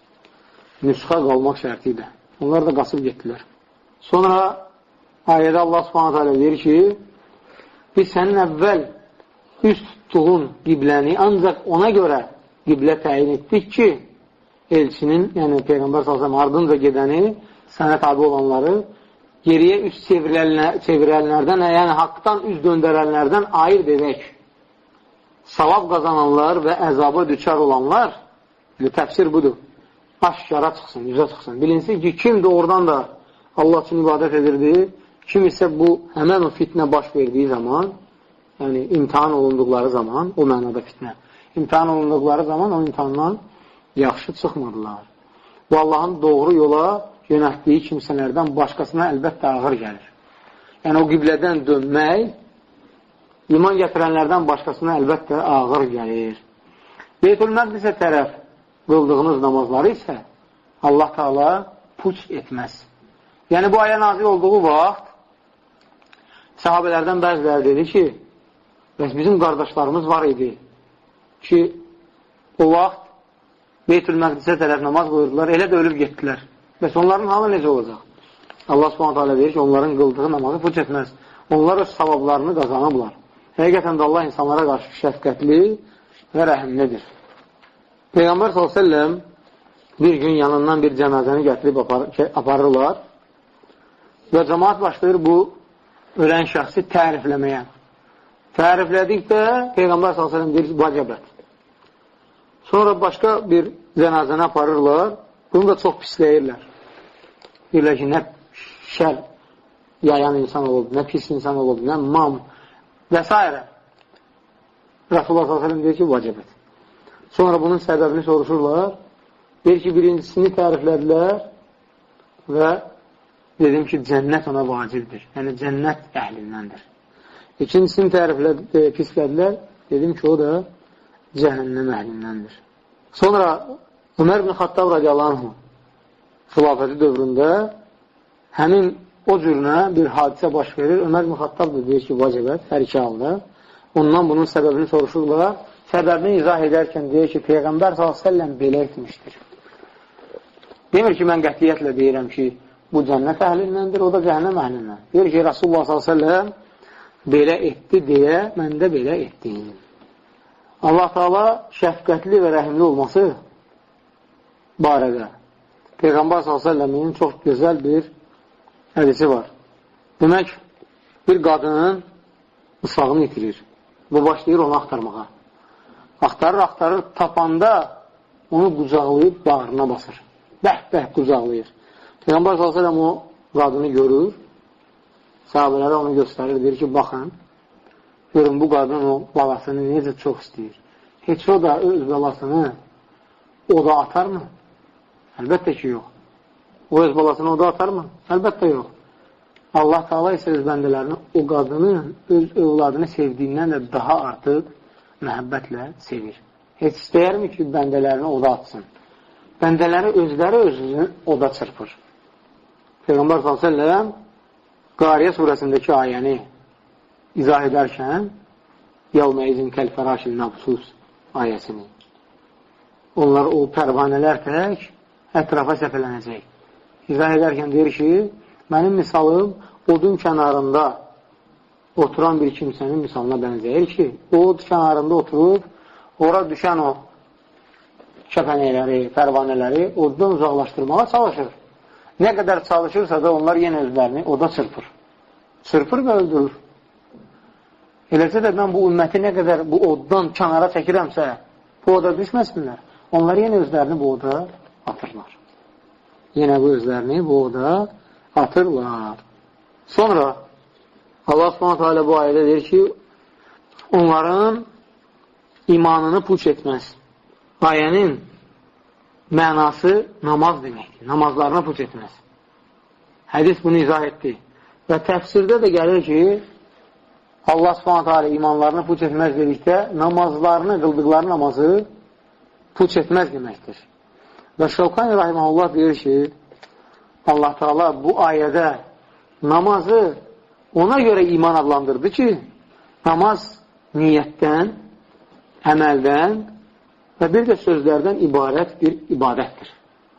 nüsxa qalmaq şərti ilə. Onlar da qasıb getdilər. Sonra ayədə Allah Subhanahu teala deyir ki, biz sənin əvvəl üst tutduğun qibləni ancaq ona görə qiblə təyin etdik ki, elçinin, yəni Peyğəmbər sallallahu əleyhi və səlləm ardınca gedəni, sənə tabi olanları geriyə üst çevirənlərdən, yəni haqdan üz döndərənlərdən ayırt edək. Savab qazananlar və əzaba düçar olanlar, təfsir budur, aşkara çıxsın, yüzə çıxsın. Bilinsin ki, kim də oradan da Allah üçün ibadət edirdi, kim isə bu, həmən o fitnə baş verdiyi zaman, yəni imtihan olunduqları zaman, o mənada fitnə, imtihan olunduqları zaman o imtihandan yaxşı çıxmadılar. Bu, Allahın doğru yola yönətdiyi kimsələrdən başqasına əlbəttə ağır gəlir. Yəni, o qiblədən dönmək, iman gətirənlərdən başqasına əlbəttə ağır gəlir. Beytül-Məqdisə tərəf qıldığınız namazları isə Allah Teala puç etməz. Yəni, bu ayə nazil olduğu vaxt sahabələrdən bəziləri dedi ki, bəs bizim qardaşlarımız var idi ki, o vaxt Beytül-Məqdisə tərəf namaz qoyurdular, elə də ölüb getdilər. Bəs onların halı necə olacaq? Allah Subhanahu teala deyir ki, onların qıldığı namazı puç etməz. Onlar öz savablarını qazanıblar. Həqiqətən də Allah insanlara qarşı şəfqətli və rəhimlidir. Peyğəmbər sallallahu əleyhi və səlləm bir gün yanından bir cənazəni gətirib apar aparırlar və cəmaat başlayır bu ölən şəxsi tərifləməyə. Təriflədikdə Peyğəmbər sallallahu əleyhi və səlləm deyir, vacibət. Sonra başqa bir cənazəni aparırlar, bunu da çox pisləyirlər. Deyirlər ki, nə şər yayan insan olub, nə pis insan olub, nə mam və s. Rasulullah sallallahu əleyhi və səlləm deyir ki, vacibət. Sonra bunun səbəbini soruşurlar. Deyir ki, birincisini təriflədilər və dedim ki, cənnət ona vacibdir. Yəni, cənnət əhlindəndir. İkincisini təriflədi, pislədilər. Dedim ki, o da cəhənnəm əhlindəndir. Sonra Ömər ibn Xattab radiyallahu anh xilafəti dövründə həmin o cürünə bir hadisə baş verir. Ömər ibn Xattab da deyir ki, vacibət, hər iki halda. Ondan bunun səbəbini soruşurlar. Səbəbini izah edərkən deyir ki, Peyğəmbər sallallahu əleyhi və səlləm belə etmişdir. Demir ki, mən qətiyyətlə deyirəm ki, bu cənnət əhlindəndir, o da cəhənnəm əhlindən. Deyir ki, Rasulullah sallallahu əleyhi və səlləm belə etdi deyə, mən də belə etdim. Allah Teala şəfqətli və rəhimli olması barədə Peyğəmbər sallallahu əleyhi və səlləmin çox gözəl bir hədisi var. Demək, bir qadının uşağını itirir və başlayır onu axtarmağa. Axtarır, axtarır, tapanda onu qucaqlayıb bağrına basır. Bəh-bəh qucaqlayır. Peyğəmbər sallallahu əleyhi və səlləm o qadını görür, sahabələrə onu göstərir, deyir ki, baxın, görün bu qadın o balasını necə çox istəyir. Heç o da öz balasını o da atarmı? Əlbəttə ki, yox. O öz balasını o da atarmı? Əlbəttə yox. Allah Teala isə öz bəndələrini o qadının öz övladını sevdiyindən də daha artıq məhəbbətlə sevir. Heç istəyərmi ki, bəndələrini o da atsın? Bəndələri özləri özünü o da çırpır. Peyğəmbər sallallahu əleyhi və səlləm Qariyə surəsindəki ayəni izah edərkən Yevmə izin kəl-fərəşil məbsus ayəsini. Onlar o pərvanələr tək ətrafa səpələnəcək. İzah edərkən deyir ki, mənim misalım odun kənarında oturan bir kimsənin misalına bənzəyir ki, o od kənarında oturub, ora düşən o kəpənəkləri, pərvanələri oddan uzaqlaşdırmağa çalışır. Nə qədər çalışırsa da onlar yenə özlərini oda çırpır. Çırpır və öldürür. Eləcə də mən bu ümməti nə qədər bu oddan kənara çəkirəmsə, bu oda düşməsinlər. Onlar yenə özlərini bu oda atırlar. Yenə bu özlərini bu oda atırlar. Sonra Allah Subhanahu taala bu ayədə deyir ki, onların imanını puç etməz. Ayənin mənası namaz deməkdir. Namazlarına puç etməz. Hədis bunu izah etdi. Və təfsirdə də gəlir ki, Allah Subhanahu taala imanlarını puç etməz dedikdə, namazlarını, qıldıqları namazı puç etməz deməkdir. Və Şavkani rahimehullah deyir ki, Allah Teala bu ayədə namazı ona görə iman adlandırdı ki, namaz niyyətdən, əməldən və bir də sözlərdən ibarət bir ibadətdir.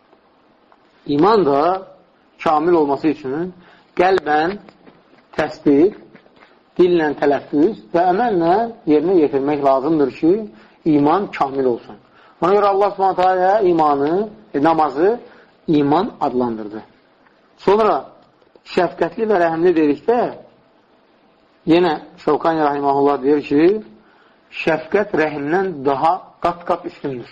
İman da kamil olması üçün qəlbən təsdiq, dillə tələffüz və əməllə yerinə yetirmək lazımdır ki, iman kamil olsun. Ona görə Allah Subhanahu taala imanı, e, namazı iman adlandırdı. Sonra şəfqətli və rəhimli dedikdə, yenə Şavkani rahimehullah deyir ki, şəfqət rəhimdən daha qat-qat üstündür.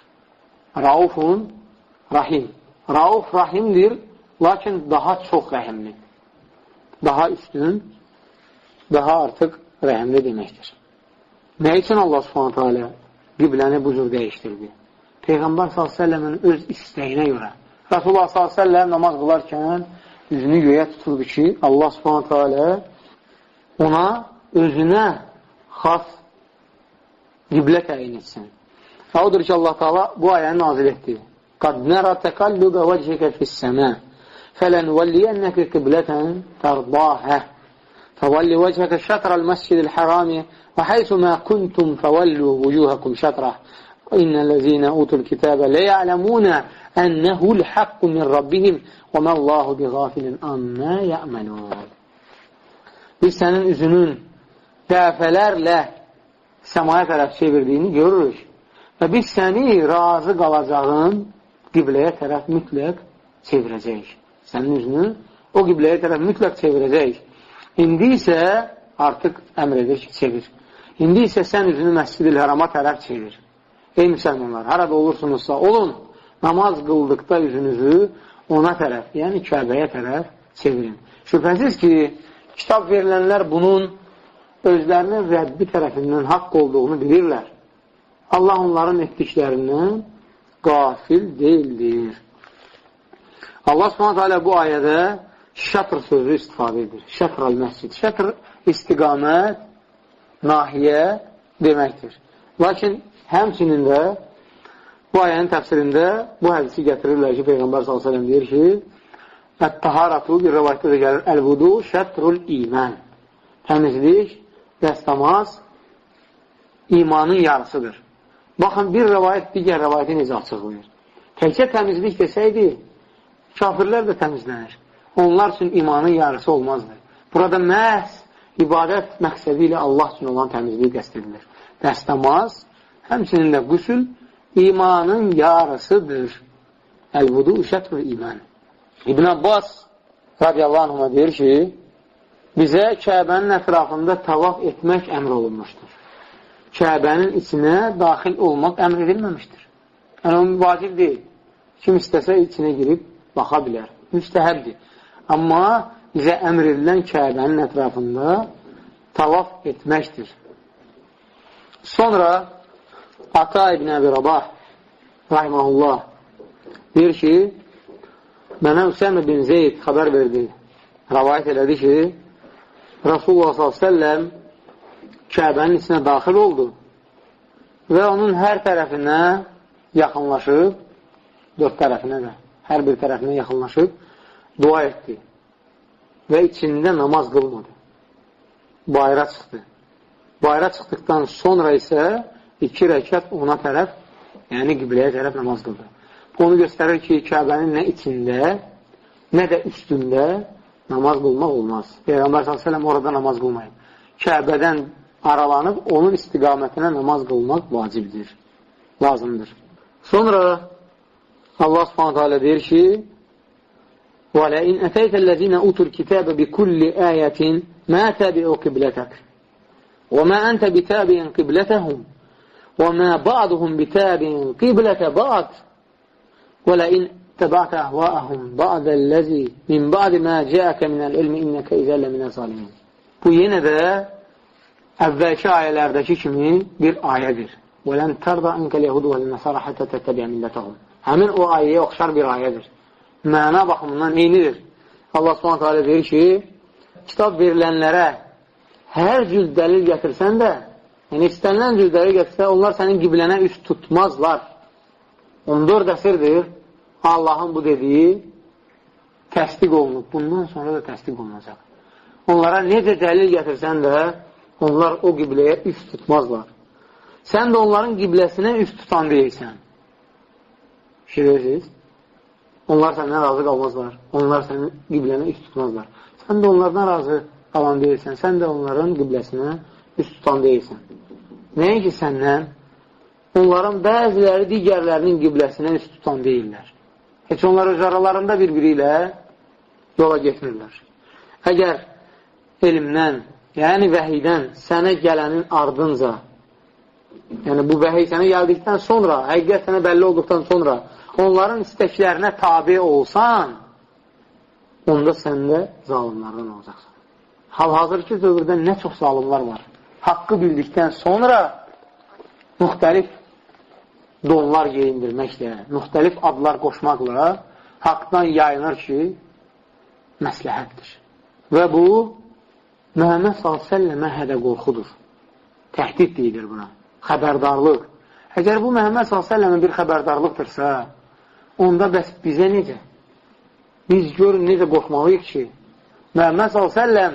Raufun rahim. Rauf rahimdir, lakin daha çox rəhimli. Daha üstün, daha artıq rəhimli deməkdir. Nə üçün Allah Subhanahu taala qibləni bu cür dəyişdirdi? Peyğəmbər sallallahu əleyhi və səlləmin öz istəyinə görə. Rasulullah sallallahu əleyhi və səlləm namaz qılarkən üzünü göyə tuturdu ki, Allah Subhanahu taala ona özünə xas qiblə təyin etsin. Odur ki, Allah Taala bu ayəni nazil etdi. Qad nara taqalluba vajhika fis-sama, falanwalliyannaka qiblatan tardaha. Fawalli wajhaka shatr-al-masjid al-haram wa haythuma kuntum fawallu wujuhakum shatrah. Innal ladzina utul kitaba la ya'lamuna annahu al-haqqu min rabbihim wa ma Allahu bighafilin amma ya'malun. Biz sənin üzünün dəfələrlə səmaya tərəf çevirdiyini görürük. Və biz səni razı qalacağın qibləyə tərəf mütləq çevirəcəyik. Sənin üzünü o qibləyə tərəf mütləq çevirəcəyik. İndi isə artıq əmr edir ki, çevir. İndi isə sən üzünü Məscid-i Hərama tərəf çevir. Ey müsəlmanlar, harada olursunuzsa olun, namaz qıldıqda üzünüzü ona tərəf, yəni Kəbəyə tərəf çevirin. Şübhəsiz ki, kitab verilənlər bunun özlərinin Rəbbi tərəfindən haqq olduğunu bilirlər. Allah onların etdiklərindən qafil deyildir. Allah Subhanahu taala bu ayədə şətr sözü istifadə edir. Şətr al-məscid. Şətr istiqamət, nahiyə deməkdir. Lakin həmçinin də bu ayənin təfsirində bu hədisi gətirirlər ki, Peyğəmbər sallallahu əleyhi və səlləm deyir ki, ət-taharatu bir rivayətdə də gəlir, əl-vudu şətrul iman. Təmizlik, dəstəmaz imanın yarısıdır. Baxın, bir rivayət digər rivayəti necə açıqlayır. Təkcə təmizlik desəydi, kafirlər də təmizlənir. Onlar üçün imanın yarısı olmazdı. Burada məhz ibadət məqsədi ilə Allah üçün olan təmizlik qəsd edilir. Dəstəmaz, həmçinin də qüsül imanın yarısıdır. Əl-vudu şətrul iman. İbn Abbas radiyallahu anhuma deyir ki, bizə Kəbənin ətrafında tavaf etmək əmr olunmuşdur. Kəbənin içinə daxil olmaq əmr edilməmişdir. Yəni, o vacib deyil. Kim istəsə içinə girib baxa bilər. müstəhəbdir. Amma bizə əmr edilən Kəbənin ətrafında tavaf etməkdir. Sonra Ata ibn Əbi Rabah rahiməhullah deyir ki, mənə Üsəmə bin Zeyd xəbər verdi, rəvayət elədi ki, Rasulullah sallallahu əleyhi və səlləm Kəbənin içinə daxil oldu və onun hər tərəfinə yaxınlaşıb, dörd tərəfinə də, hər bir tərəfinə yaxınlaşıb dua etdi və içində namaz qılmadı. Bayra çıxdı. Bayra çıxdıqdan sonra isə iki rəkat ona tərəf, yəni qibləyə tərəf namaz qıldı. Onu göstərir ki, Kəbənin nə içində, nə də üstündə namaz qılmaq olmaz. Peyğəmbər sallallahu əleyhi və səlləm orada namaz qılmayıb. Kəbədən aralanıb, onun istiqamətinə namaz qılmaq vacibdir, lazımdır. Sonra Allah subhanahu teala deyir ki, وَلَئِنْ أَتَيْتَ الَّذِينَ أُوتُوا الْكِتَابَ بِكُلِّ آيَةٍ مَا تَبِعُوا قِبْلَتَكَ وَمَا أَنْتَ بِتَابِعٍ قِبْلَتَهُمْ وَمَا بَعْضُهُمْ بِتَابِعٍ قِبْلَةَ بَعْضٍ وَلَئِنْ تَبَعْتَ أَهْوَاءَهُمْ بَعْدَ الَّذِي مِنْ بَعْدِ مَا جَاءَكَ مِنَ الْعِلْمِ إِنَّكَ إِذًا لَمِنَ الظَّالِمِينَ. Bu yenə də əvvəlki ayələrdəki kimi bir ayədir. وَلَنْ تَرْضَ عَنْكَ الْيَهُودُ وَالنَّصَارَى حَتَّى تَتَّبِعَ مِلَّتَهُمْ. Həmin o ayəyə oxşar bir ayədir. Məna baxımından eynidir. Allah Subhanahu taala deyir ki, kitab verilənlərə hər cür dəlil gətirsən də, yəni istənilən cür dəlil gətirsə, onlar sənin qiblənə üst tutmazlar. on dörd əsrdir Allahın bu dediyi təsdiq olunub. Bundan sonra da təsdiq olunacaq. Onlara necə dəlil gətirsən də, onlar o qibləyə üst tutmazlar. Sən də onların qibləsinə üst tutan deyilsən. Şirirsiniz? Onlar səndən razı qalmazlar. Onlar sənin qiblənə üst tutmazlar. Sən də onlardan razı qalan deyilsən. Sən də onların qibləsinə üst tutan deyilsən. Nəinki səndən, onların bəziləri digərlərinin qibləsinə üst tutan deyirlər. Heç onlar öz aralarında bir-biri ilə yola getmirlər. Əgər elmdən, yəni vəhiydən sənə gələnin ardınca, yəni bu vəhiy sənə gəldikdən sonra, həqiqət sənə bəlli olduqdan sonra onların istəklərinə tabi olsan, onda sən də zalimlardan olacaqsan. Hal-hazırki dövrdə nə çox zalimlar var. Haqqı bildikdən sonra müxtəlif donlar geyindirməklə, müxtəlif adlar qoşmaqla haqdan yayınır ki, məsləhətdir. Və bu, Məhəmməd sallallahu əleyhi və səlləmə hədə qorxudur. Təhdid deyilir buna. Xəbərdarlıq. Əgər bu Məhəmməd sallallahu əleyhi və səlləmə bir xəbərdarlıqdırsa, onda bəs bizə necə? Biz görün necə qorxmalıyıq ki, Məhəmməd sallallahu əleyhi və səlləm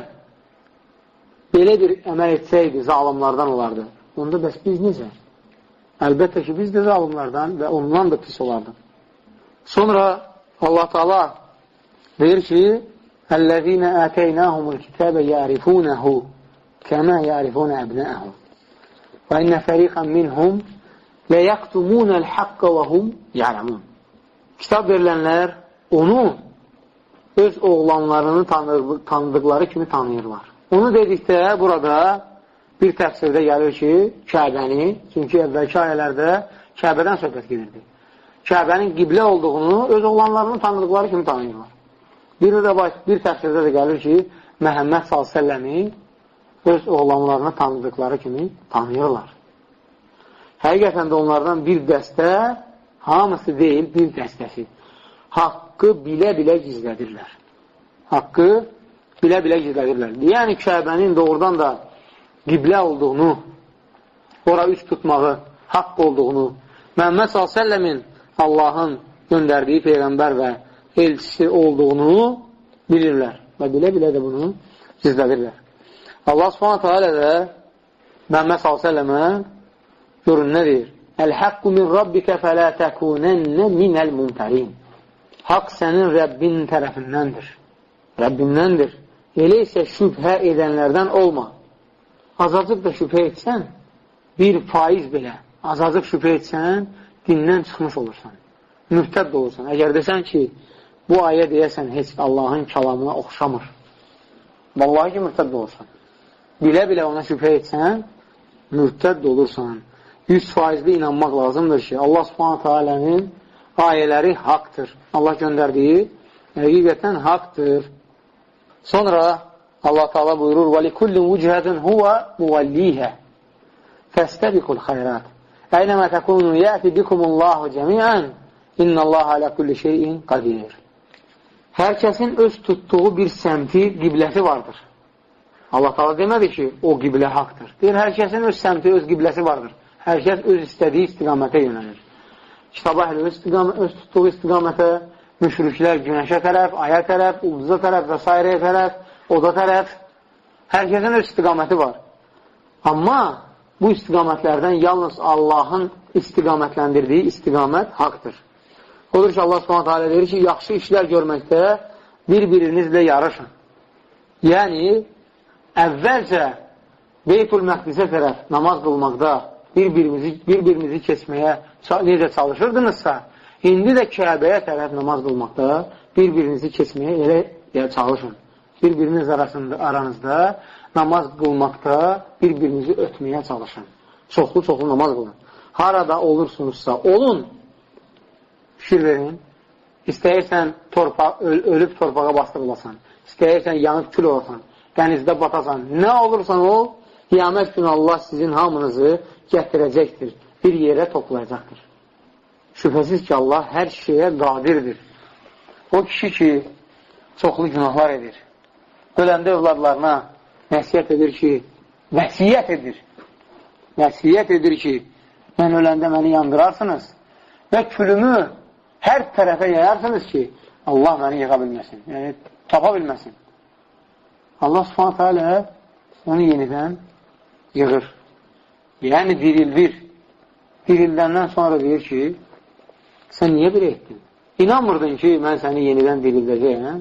belə bir əməl etsəydi, zalimlardan olardı. Onda bəs biz necə? Əlbəttə ki, biz də zalimlardan və ondan da pis olardı. Sonra Allah Teala deyir ki, اَلَّذ۪ينَ آتَيْنَاهُمُ الْكِتَابَ يَعْرِفُونَهُ كَمَا يَعْرِفُونَ أَبْنَاءَهُمْ وَاِنَّ فَر۪يقًا مِنْهُمْ لَيَكْتُمُونَ الْحَقَّ وَهُمْ يَعْلَمُونَ. Kitab verilenler onu öz oğlanlarını tanıdıkları kimi tanıyırlar. Onu dedikdə burada bir təfsirdə gəlir ki, Kəbəni, çünki əvvəlki ayələrdə Kəbədən söhbət gedirdi. Kəbənin qiblə olduğunu öz oğlanlarını tanıdıkları kimi tanıyırlar. Bir, də, bir təfsirdə də gəlir ki, Məhəmməd sallallahu əleyhi və səlləmi öz oğlanlarını tanıdıkları kimi tanıyırlar. Həqiqətən də onlardan bir dəstə, hamısı deyil, bir dəstəsi. Haqqı bilə-bilə gizlədirlər. Haqqı bilə-bilə gizlədirlər. Yəni, Kəbənin doğrudan da qiblə olduğunu, ora üst tutmağı, haqq olduğunu, Məhəmməd sallallahu əleyhi və səlləmin Allahın göndərdiyi Peyğəmbər və elçisi olduğunu bilirlər və bilə-bilə də bunu gizlədirlər. Allah subhanətə alə də Məhəmməd sallallahu əleyhi və səlləmə görün nə deyir? Əl-haqqu min rabbikə fələ təkunənnə minəl mumtərin. Haqq sənin Rəbbin tərəfindəndir. Rəbbindəndir. Elə isə şübhə edənlərdən olma. Azacıq da şübhə etsən, bir faiz belə, azacıq şübhə etsən, dindən çıxmış olursan. Mürtəd olursan. Əgər desən ki, bu ayə deyəsən, heç Allahın kəlamına oxşamır. Vallahi ki, mürtəd olursan. Bilə-bilə ona şübhə etsən, mürtəd olursan. yüz faizli inanmaq lazımdır ki, Allah subhanətə alənin ayələri haqdır. Allah göndərdiyi həqiqətən haqdır. Sonra Allah Teala buyurur: "Və likullin vujhatun huwa muwalliha fastabiqul khayrat. Aynama takunu ya'ti bikumullahu cemi'an. İnnallaha ala kulli şeyin qadir." Hər kəsin öz tutduğu bir səmti, qibləsi vardır. Allah Teala demədi ki, o qiblə haqdır. Deyir, hər kəsin öz səmti, öz qibləsi vardır. Hər kəs öz istədiyi istiqamətə yönəlir. Kitab əhli öz, öz tutduğu istiqamətə, müşriklər günəşə tərəf, aya tərəf, ulduza tərəf və s. tərəf, oda tərəf. Hər kəsin öz istiqaməti var. Amma bu istiqamətlərdən yalnız Allahın istiqamətləndirdiyi istiqamət haqdır. Odur ki, Allah Subhanahu taala deyir ki, yaxşı işlər görməkdə bir-birinizlə yarışın. Yəni, əvvəlcə Beytul Məqdisə tərəf namaz qılmaqda bir-birimizi, bir-birimizi keçməyə necə çalışırdınızsa, indi də Kəbəyə tərəf namaz qılmaqda bir-birinizi keçməyə elə çalışın. Bir-biriniz arasında, aranızda namaz qılmaqda bir-birinizi ötməyə çalışın. Çoxlu-çoxlu namaz qılın. Harada olursunuzsa olun, fikir verin. İstəyirsən torpaq, öl ölüb torpağa bastırılasan, istəyirsən yanıb kül olasan, dənizdə batasan, nə olursan ol, qiyamət günü Allah sizin hamınızı gətirəcəkdir, bir yerə toplayacaqdır. Şübhəsiz ki, Allah hər şeyə qadirdir. O kişi ki, çoxlu günahlar edir, öləndə övladlarına nəsiyyət edir ki, vəsiyyət edir, vəsiyyət edir ki, mən öləndə məni yandırarsınız və külümü hər tərəfə yayarsınız ki, Allah məni yığa bilməsin, yəni tapa bilməsin. Allah Subhanahu taala onu yenidən yığır. Yəni dirildir. Dirildəndən sonra deyir ki, sən niyə belə etdin? İnanmırdın ki, mən səni yenidən dirildəcəyəm.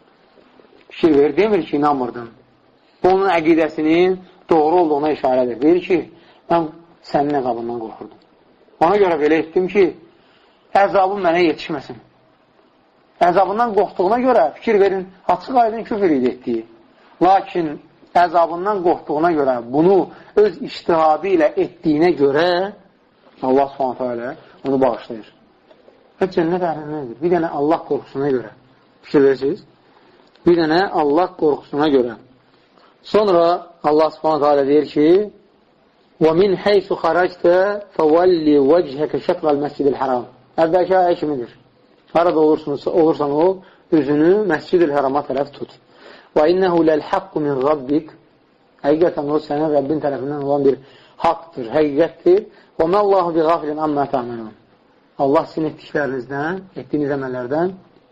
Fikir ver, demir ki, inanmırdın. Onun əqidəsinin doğru olduğuna işarədir. Deyir ki, mən sənin əzabından qorxurdum. Ona görə belə etdim ki, əzabım mənə yetişməsin. Əzabından qorxduğuna görə, fikir verin, açıq aydın küfür idi etdiyi. Lakin əzabından qorxduğuna görə, bunu öz iştihadı ilə etdiyinə görə Allah Subhanahu taala onu bağışlayır. Hep cənnət əhlinədir. Bir dənə Allah qorxusuna görə. Fikir verirsiniz? Bir dənə Allah qorxusuna görə. Sonra Allah Subhanahu taala deyir ki: وَمِنْ حَيْسُ خَرَجْتَ فَوَلِّ وَجْهَكَ شَطْرَ الْمَسْجِدِ الْحَرَامِ. Əvvəlki ayə kimidir. Harada olursunuz, olursan ol, özünü Məscid-ül Hərama tərəf tut. وَاِنَّهُ لَلْحَقُّ مِنْ رَبِّكَ. Həqiqətən o sənin Rəbbin tərəfindən olan bir haqdır, həqiqətdir. وَمَا اللّٰهُ بِغَافِلٍ عَمَّا تَعْمَلُونَ. Allah sizin etdiklərinizdən, etdiyiniz əməllərdən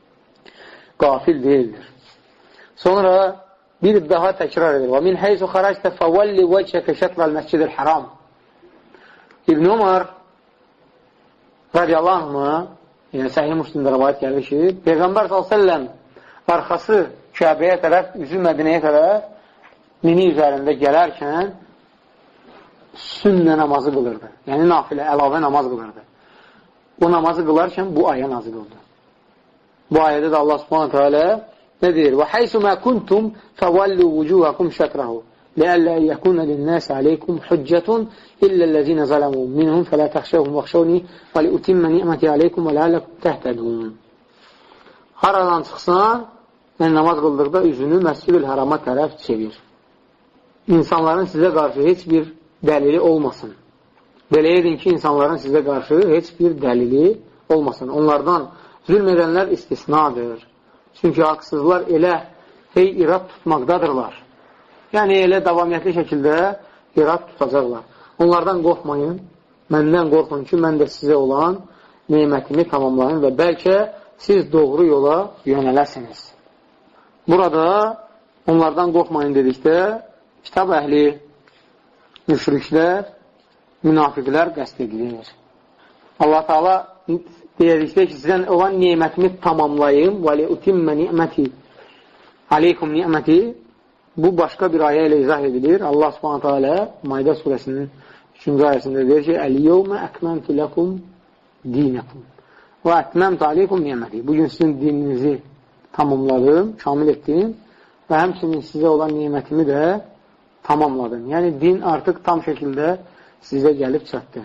qafil deyildir. Sonra bir daha təkrar edir. وَمِنْ حَيْسُ خَرَجْتَ فَوَلِّ وَجْهَكَ شَطْرَ الْمَسْجِدِ الْحَرَامِ. İbn Ömər radiyallahu anh, yəni Səhih Müslimdə rivayət gəlir ki, Peyğəmbər sallallahu əleyhi və səlləm arxası Kəbəyə tərəf, üzü Mədinəyə tərəf mini üzərində gələrkən sünnə namazı qılırdı. Yəni nafilə, əlavə namaz qılırdı. O namazı qılarkən bu ayə nazil oldu. Bu ayədə də Allah Subhanahu taala nə deyir? Və haysu ma kuntum fawallu wujuhakum shatrahu li'alla yakuna lin-nas alaykum hujjatun illa allazina zalamu minhum fala takhshawhum wakhshawni wa li'utimma ni'mati alaykum wa la'allakum tahtadun. Haradan çıxsan, yəni namaz qıldıqda üzünü Məscid-ül Hərama tərəf çevir. İnsanların sizə qarşı heç bir dəlili olmasın. Belə edin ki, insanların sizə qarşı heç bir dəlili olmasın. Onlardan zülm edənlər istisnadır. Çünki haqsızlar elə hey irad tutmaqdadırlar. Yəni elə davamiyyətli şəkildə irad tutacaqlar. Onlardan qorxmayın, məndən qorxun ki, mən də sizə olan nemətimi tamamlayın və bəlkə siz doğru yola yönələsiniz. Burada onlardan qorxmayın dedikdə kitab əhli, müşriklər, münafiqlər qəsd edilir. Allah Teala deyəcəkdə ki, sizdən olan nemətimi tamamlayım və li'utimmə ni'məti aleykum ni'məti. Bu başqa bir ayə ilə izah edilir. Allah Subhanahu taala Maide surəsinin üçüncü ayəsində deyir ki: "Əl-yevmə əkməmtu lakum dinakum və ətməmtu aleykum ni'məti." Bugün sizin dininizi tamamladım, kamil etdim və həmçinin sizə olan nemətimi də tamamladım. Yəni din artıq tam şəkildə sizə gəlib çatdı.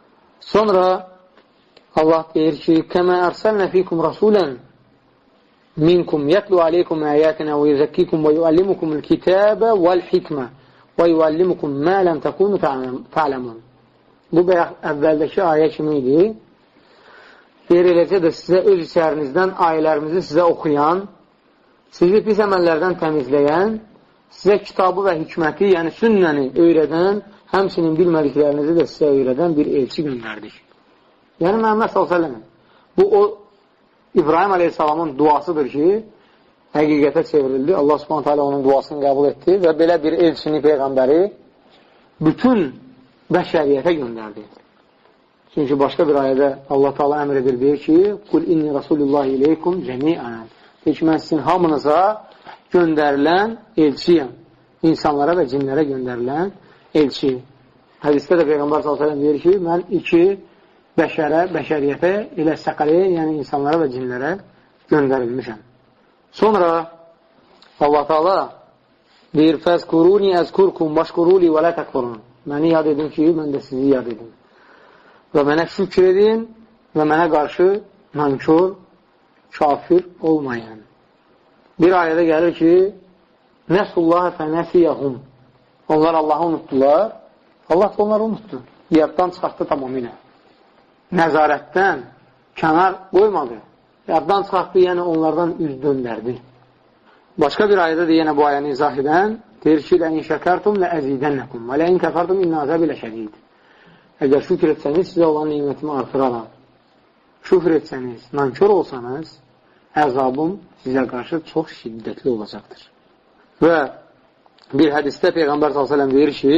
Sonra Allah deyir ki: "Kəmə ərsəlnə fikum rasulən minkum yətlu aleykum əyətinə və yüzəkkikum və yuallimukumul kitəbə vəl-hikmə və yuallimukum mə ləm təkunu ta'ləmun. Bu bayaq əvvəldəki ayə kimi idi. Deyir, eləcə də sizə öz içərinizdən ayələrimizi sizə oxuyan, sizi pis əməllərdən təmizləyən, sizə kitabı və hikməti, yəni sünnəni öyrədən, həmçinin bilmədiklərinizi də sizə öyrədən bir elçi göndərdik. Yəni, Məhəmməd sallallahu əleyhi və səlləm, bu o İbrahim aleyhissalamın duasıdır ki, həqiqətə çevrildi. Allah subhanahu teala onun duasını qəbul etdi və belə bir elçini, peyğəmbəri bütün bəşəriyyətə göndərdi. Çünki başqa bir ayədə Allah Teala əmr edir, deyir ki, Qul inni rasulillahi ileykum cəmiən. Deyir ki, mən sizin hamınıza göndərilən elçiyəm. İnsanlara və cinlərə göndərilən elçi. Hədisdə də Peyğəmbər sallallahu əleyhi və səlləm deyir ki, mən iki bəşərə, bəşəriyyətə, elə səqəliyə, yəni insanlara və cinlərə göndərilmişəm. Sonra Allah Teala deyir, fəzkuruni əzkurkum vaşkuruli və lə təkfurun. Məni yad edin ki, mən də sizi yad edin. Və mənə şükür edin və mənə qarşı nankör, kafir olmayın. Bir ayədə gəlir ki, Nəsullaha fənəsiyəhum. Onlar Allahı unutdular. Allah da onları unutdu. Yaddan çıxartdı tamamilə. Nəzarətdən kənar qoymadı. Yaddan çıxartdı, yəni onlardan üz döndərdi. Başqa bir ayədə də yenə bu ayəni izah edən deyir ki, ləin şəkərtum lə əzidənnəkum və ləin kəfərtum innə azəb ilə şədid. Əgər şükür etsəniz, sizə olan niymətimi artıraram. Şükür etsəniz, nankör olsanız, əzabım sizə qarşı çox şiddətli olacaqdır. Və bir hədisdə Peyğəmbər sallallahu əleyhi və səlləm deyir ki,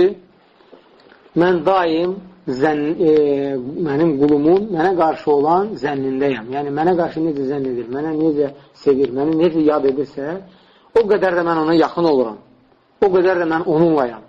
mən daim zənn, e, mənim qulumun mənə qarşı olan zənnindəyəm. Yəni, mənə qarşı necə zənn edir, mənə necə sevir, məni necə yad edirsə, o qədər də mən ona yaxın oluram. O qədər də mən onunlayam.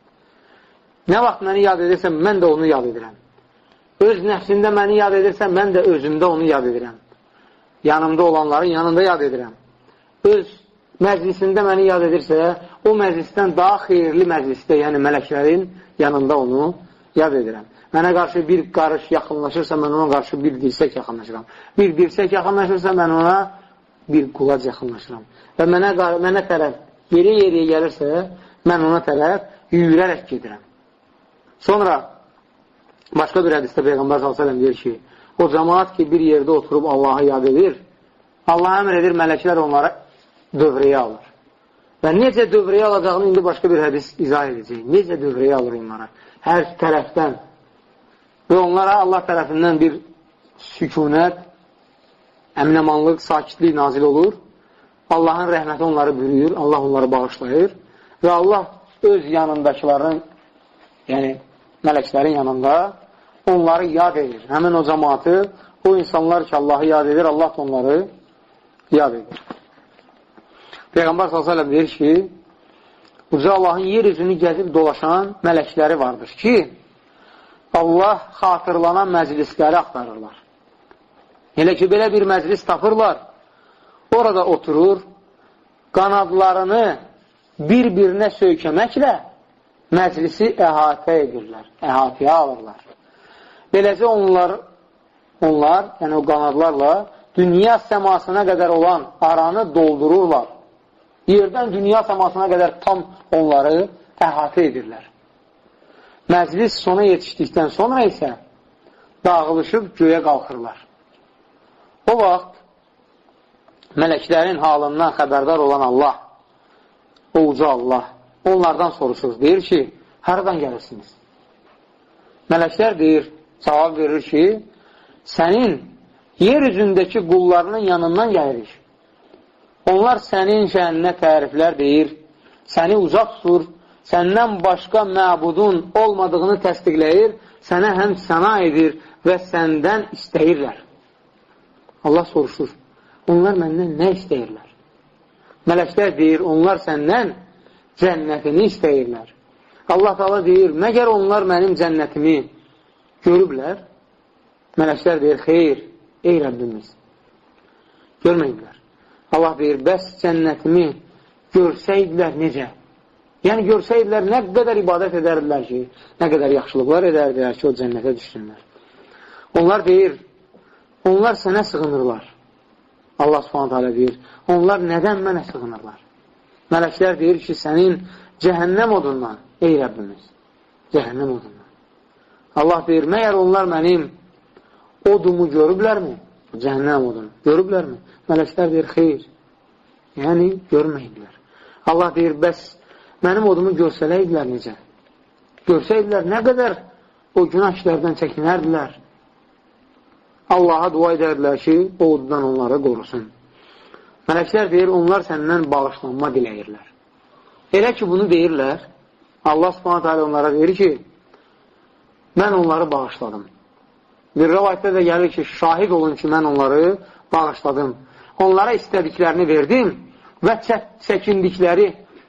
Nə vaxt məni yad edirsə, mən də onu yad edirəm. Öz nəfsində məni yad edirsə, mən də özümdə onu yad edirəm. Yanımda olanların yanında yad edirəm. Öz məclisində məni yad edirsə, o məclisdən daha xeyirli məclisdə, yəni mələklərin yanında onu yad edirəm. Mənə qarşı bir qarış yaxınlaşırsa, mən ona qarşı bir dirsək yaxınlaşıram. Bir dirsək yaxınlaşırsa, mən ona bir qulac yaxınlaşıram. Və mənə, mənə tərəf yeri-yeriyə gəlirsə, mən ona tərəf yüyürərək gedirəm. Sonra başqa bir hədisdə Peyğəmbər sallallahu əleyhi və səlləm deyir ki, o cəmaat ki, bir yerdə oturub Allahı yad edir, Allah əmr edir, mələklər onlara dövrəyə alır. Və necə dövrəyə alacağını indi başqa bir hədis izah edəcək. Necə dövrəyə alır onlara? Hər tərəfdən. Və onlara Allah tərəfindən bir sükunət, əminəmanlıq, sakitlik nazil olur. Allahın rəhməti onları bürüyür, Allah onları bağışlayır. Və Allah öz yanındakıların, yəni mələklərin yanında onları yad edir. Həmin o cəmaatı, o insanlar ki, Allahı yad edir, Allah da onları yad edir. Peyğəmbər sallallahu əleyhi və səlləm deyir ki, Uca Allahın yer üzünü gəzib dolaşan mələkləri vardır ki, Allah xatırlanan məclisləri axtarırlar. Elə ki, belə bir məclis tapırlar, orada oturur, qanadlarını bir-birinə söykəməklə məclisi əhatə edirlər, əhatəyə alırlar. Beləcə onlar, onlar, yəni o qanadlarla dünya səmasına qədər olan aranı doldururlar. Yerdən dünya səmasına qədər tam onları əhatə edirlər. Məclis sona yetişdikdən sonra isə dağılışıb göyə qalxırlar. O vaxt mələklərin halından xəbərdar olan Allah, o uca Allah, onlardan soruşur, deyir ki, haradan gəlirsiniz? Mələklər deyir, cavab verir ki, sənin yer üzündəki qullarının yanından gəlirik. Onlar sənin şəninə təriflər deyir, səni uzaq tutur, səndən başqa məbudun olmadığını təsdiqləyir, sənə həm səna edir və səndən istəyirlər. Allah soruşur, onlar məndən nə istəyirlər? Mələklər deyir, onlar səndən cənnətini istəyirlər. Allah Teala deyir, məgər onlar mənim cənnətimi görüblər? Mələklər deyir, xeyr, ey Rəbbimiz, görməyiblər. Allah deyir, bəs cənnətimi görsəydilər necə? Yəni, görsəydilər nə qədər ibadət edərdilər ki, nə qədər yaxşılıqlar edərdilər ki, o cənnətə düşsünlər. Onlar deyir, onlar sənə sığınırlar. Allah subhanət hələ deyir, onlar nədən mənə sığınırlar? Mələklər deyir ki, sənin cəhənnəm odundan, ey Rəbbimiz, cəhənnəm odundan. Allah deyir, məyər onlar mənim odumu görüblərmi? Cəhənnəm odunu, görüblərmi? Mələklər deyir, xeyr, yəni görməyiblər. Allah deyir, bəs mənim odumu görsələydilər necə? Görsəydilər nə qədər o günah işlərdən çəkinərdilər. Allaha dua edərdilər ki, o oddan onları qorusun. Mələklər deyir, onlar səndən bağışlanma diləyirlər. Elə ki, bunu deyirlər, Allah subhanət hələ onlara deyir ki, mən onları bağışladım. Bir rəvayətdə də gəlir ki, şahid olun ki, mən onları bağışladım. Onlara istədiklərini verdim və çək çəkindikləri,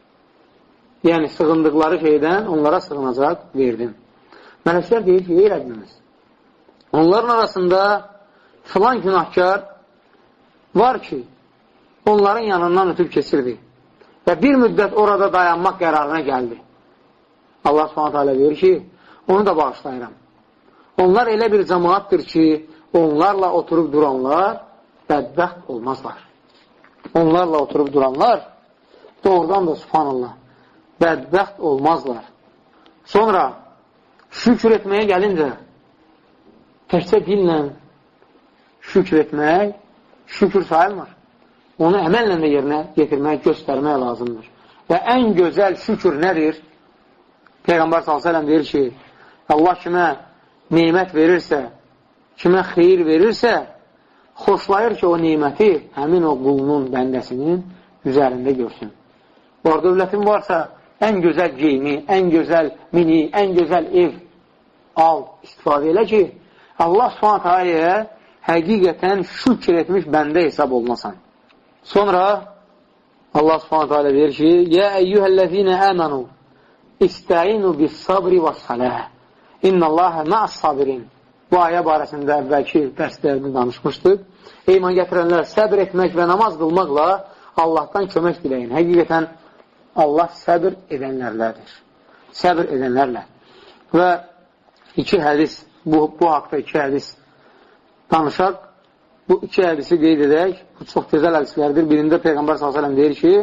yəni sığındıqları şeydən onlara sığınacaq verdim. Mələklər deyir ki, ey Rəbbimiz, onların arasında filan günahkar var ki, onların yanından ötüb keçirdi və bir müddət orada dayanmaq qərarına gəldi. Allah subhanət hələ deyir ki, onu da bağışlayıram. Onlar elə bir cəmaatdır ki, onlarla oturub duranlar bədbəxt olmazlar. Onlarla oturub duranlar doğrudan da subhanallah bədbəxt olmazlar. Sonra şükür etməyə gəlincə təkcə dillə şükür etmək şükür sayılmır. Onu əməllə də yerinə getirmək, göstərmək lazımdır. Və ən gözəl şükür nədir? Peyğəmbər sallallahu əleyhi və səlləm deyir ki, Allah kimə nemət verirsə, kimə xeyir verirsə, xoşlayır ki, o neməti həmin o qulunun, bəndəsinin üzərində görsün. Var dövlətin varsa, ən gözəl geyimi, ən gözəl mini, ən gözəl ev al, istifadə elə ki, Allah subhanət hələ həqiqətən şükür etmiş bəndə hesab olmasan. Sonra Allah subhanət hələ deyir ki, Yə əyyuhəl-ləzinə əmənu İstəinu bis-sabri və-s-saləh İnnəlləhə mə'as-sabirin. Bu ayə barəsində əvvəlki dərslərdə danışmışdıq. İman gətirənlər səbr etmək və namaz qılmaqla Allahdan kömək diləyin. Həqiqətən Allah səbr edənlərlədir. Səbr edənlərlə. Və iki hədis, bu, bu haqda iki hədis danışaq. Bu iki hədisi qeyd edək. Bu çox gözəl hədislərdir. Birində Peyğəmbər sallallahu əleyhi və səlləm deyir ki,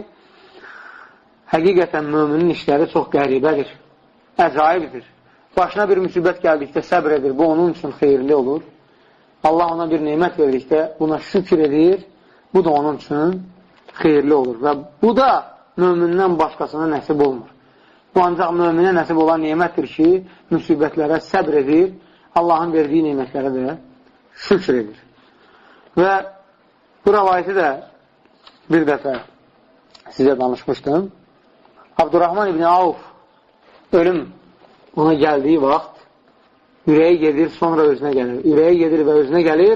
həqiqətən möminin işləri çox qəribədir, əcaibdir. Başına bir müsibət gəldikdə səbr edir, bu onun üçün xeyirli olur. Allah ona bir nemət verdikdə buna şükür edir, bu da onun üçün xeyirli olur. Və bu da mömindən başqasına nəsib olmur. Bu ancaq möminə nəsib olan nemətdir ki, müsibətlərə səbr edir, Allahın verdiyi nemətlərə də şükür edir. Və bu rəvayəti də bir dəfə sizə danışmışdım. Abdurrahman ibn Avf ölüm ona gəldiyi vaxt ürəyi gedir, sonra özünə gəlir. Ürəyi gedir və özünə gəlir.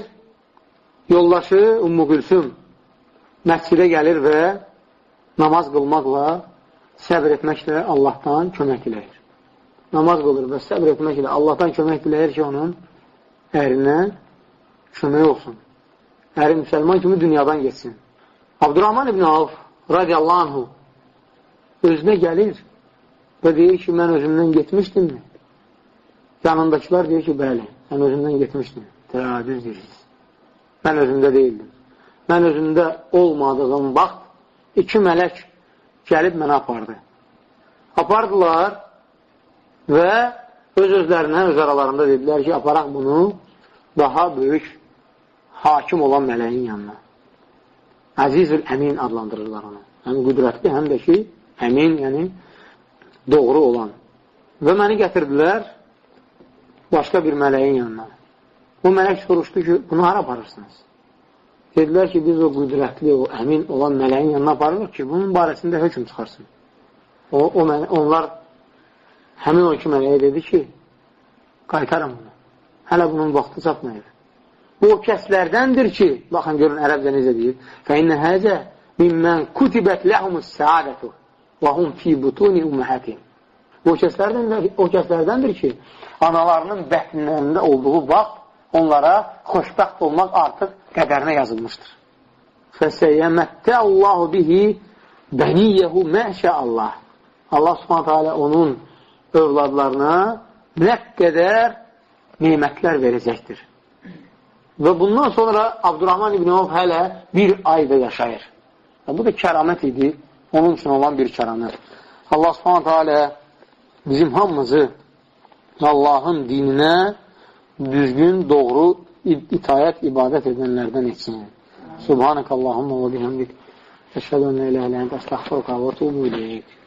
Yoldaşı Ümmü Gülsüm məscidə gəlir və namaz qılmaqla, səbr etməklə Allahdan kömək diləyir. Namaz qılır və səbr etməklə Allahdan kömək diləyir ki, onun ərinə kömək olsun. Əri müsəlman kimi dünyadan geçsin. Abdurrahman ibn Avf radiyallahu anhu özünə gəlir və deyir ki, mən özümdən getmişdimmi? Yanındakılar deyir ki, bəli, sən özümdən getmişdin. Düz deyirsiniz. Mən özümdə deyildim. Mən özümdə olmadığım vaxt iki mələk gəlib mənə apardı. Apardılar və öz-özlərinə, öz aralarında dedilər ki, aparaq bunu daha böyük hakim olan mələyin yanına. Əzizül Əmin adlandırırlar onu. Həm qüdrətli, həm də ki, əmin, yəni doğru olan. Və məni gətirdilər başqa bir mələyin yanına. Bu mələk soruşdu ki, bunu hara aparırsınız? Dedilər ki, biz o qüdrətli, o əmin olan mələyin yanına aparırıq ki, bunun barəsində hökm çıxarsın. O, o mələ, onlar həmin o iki mələyə dedi ki, qaytarın bunu. Hələ bunun vaxtı çatmayır. Bu o kəslərdəndir ki, baxın görün ərəbdə necə deyir, فَاِنَّ هَذَا مِمَّنْ كُتِبَتْ لَهُمُ السَّعَادَةُ وَهُمْ فِي بُطُونِ اُمَّهَتِهِمْ. Bu o kəslərdəndir, o kəslərdəndir ki, analarının bətnlərində olduğu vaxt onlara xoşbəxt olmaq artıq qədərinə yazılmışdır. فَسَيَمَتَّ اللّٰهُ بِهِ بَنِيَّهُ مَشَ Allah. Allah subhanətə alə onun övladlarına nə qədər nimətlər verəcəkdir. Və bundan sonra Abdurrahman ibn Avf hələ bir ayda yaşayır. Və bu da kəramət idi. Onun üçün olan bir kəramət. Allah subhanətə alə bizim hamımızı Allahın dininə düzgün, doğru itayət, ibadət edənlərdən etsin. Subhanəkəllahumma və bihamdik. Əşhədu ən la ilahə illə əntə əstəğfiruka və etûbu ileyk.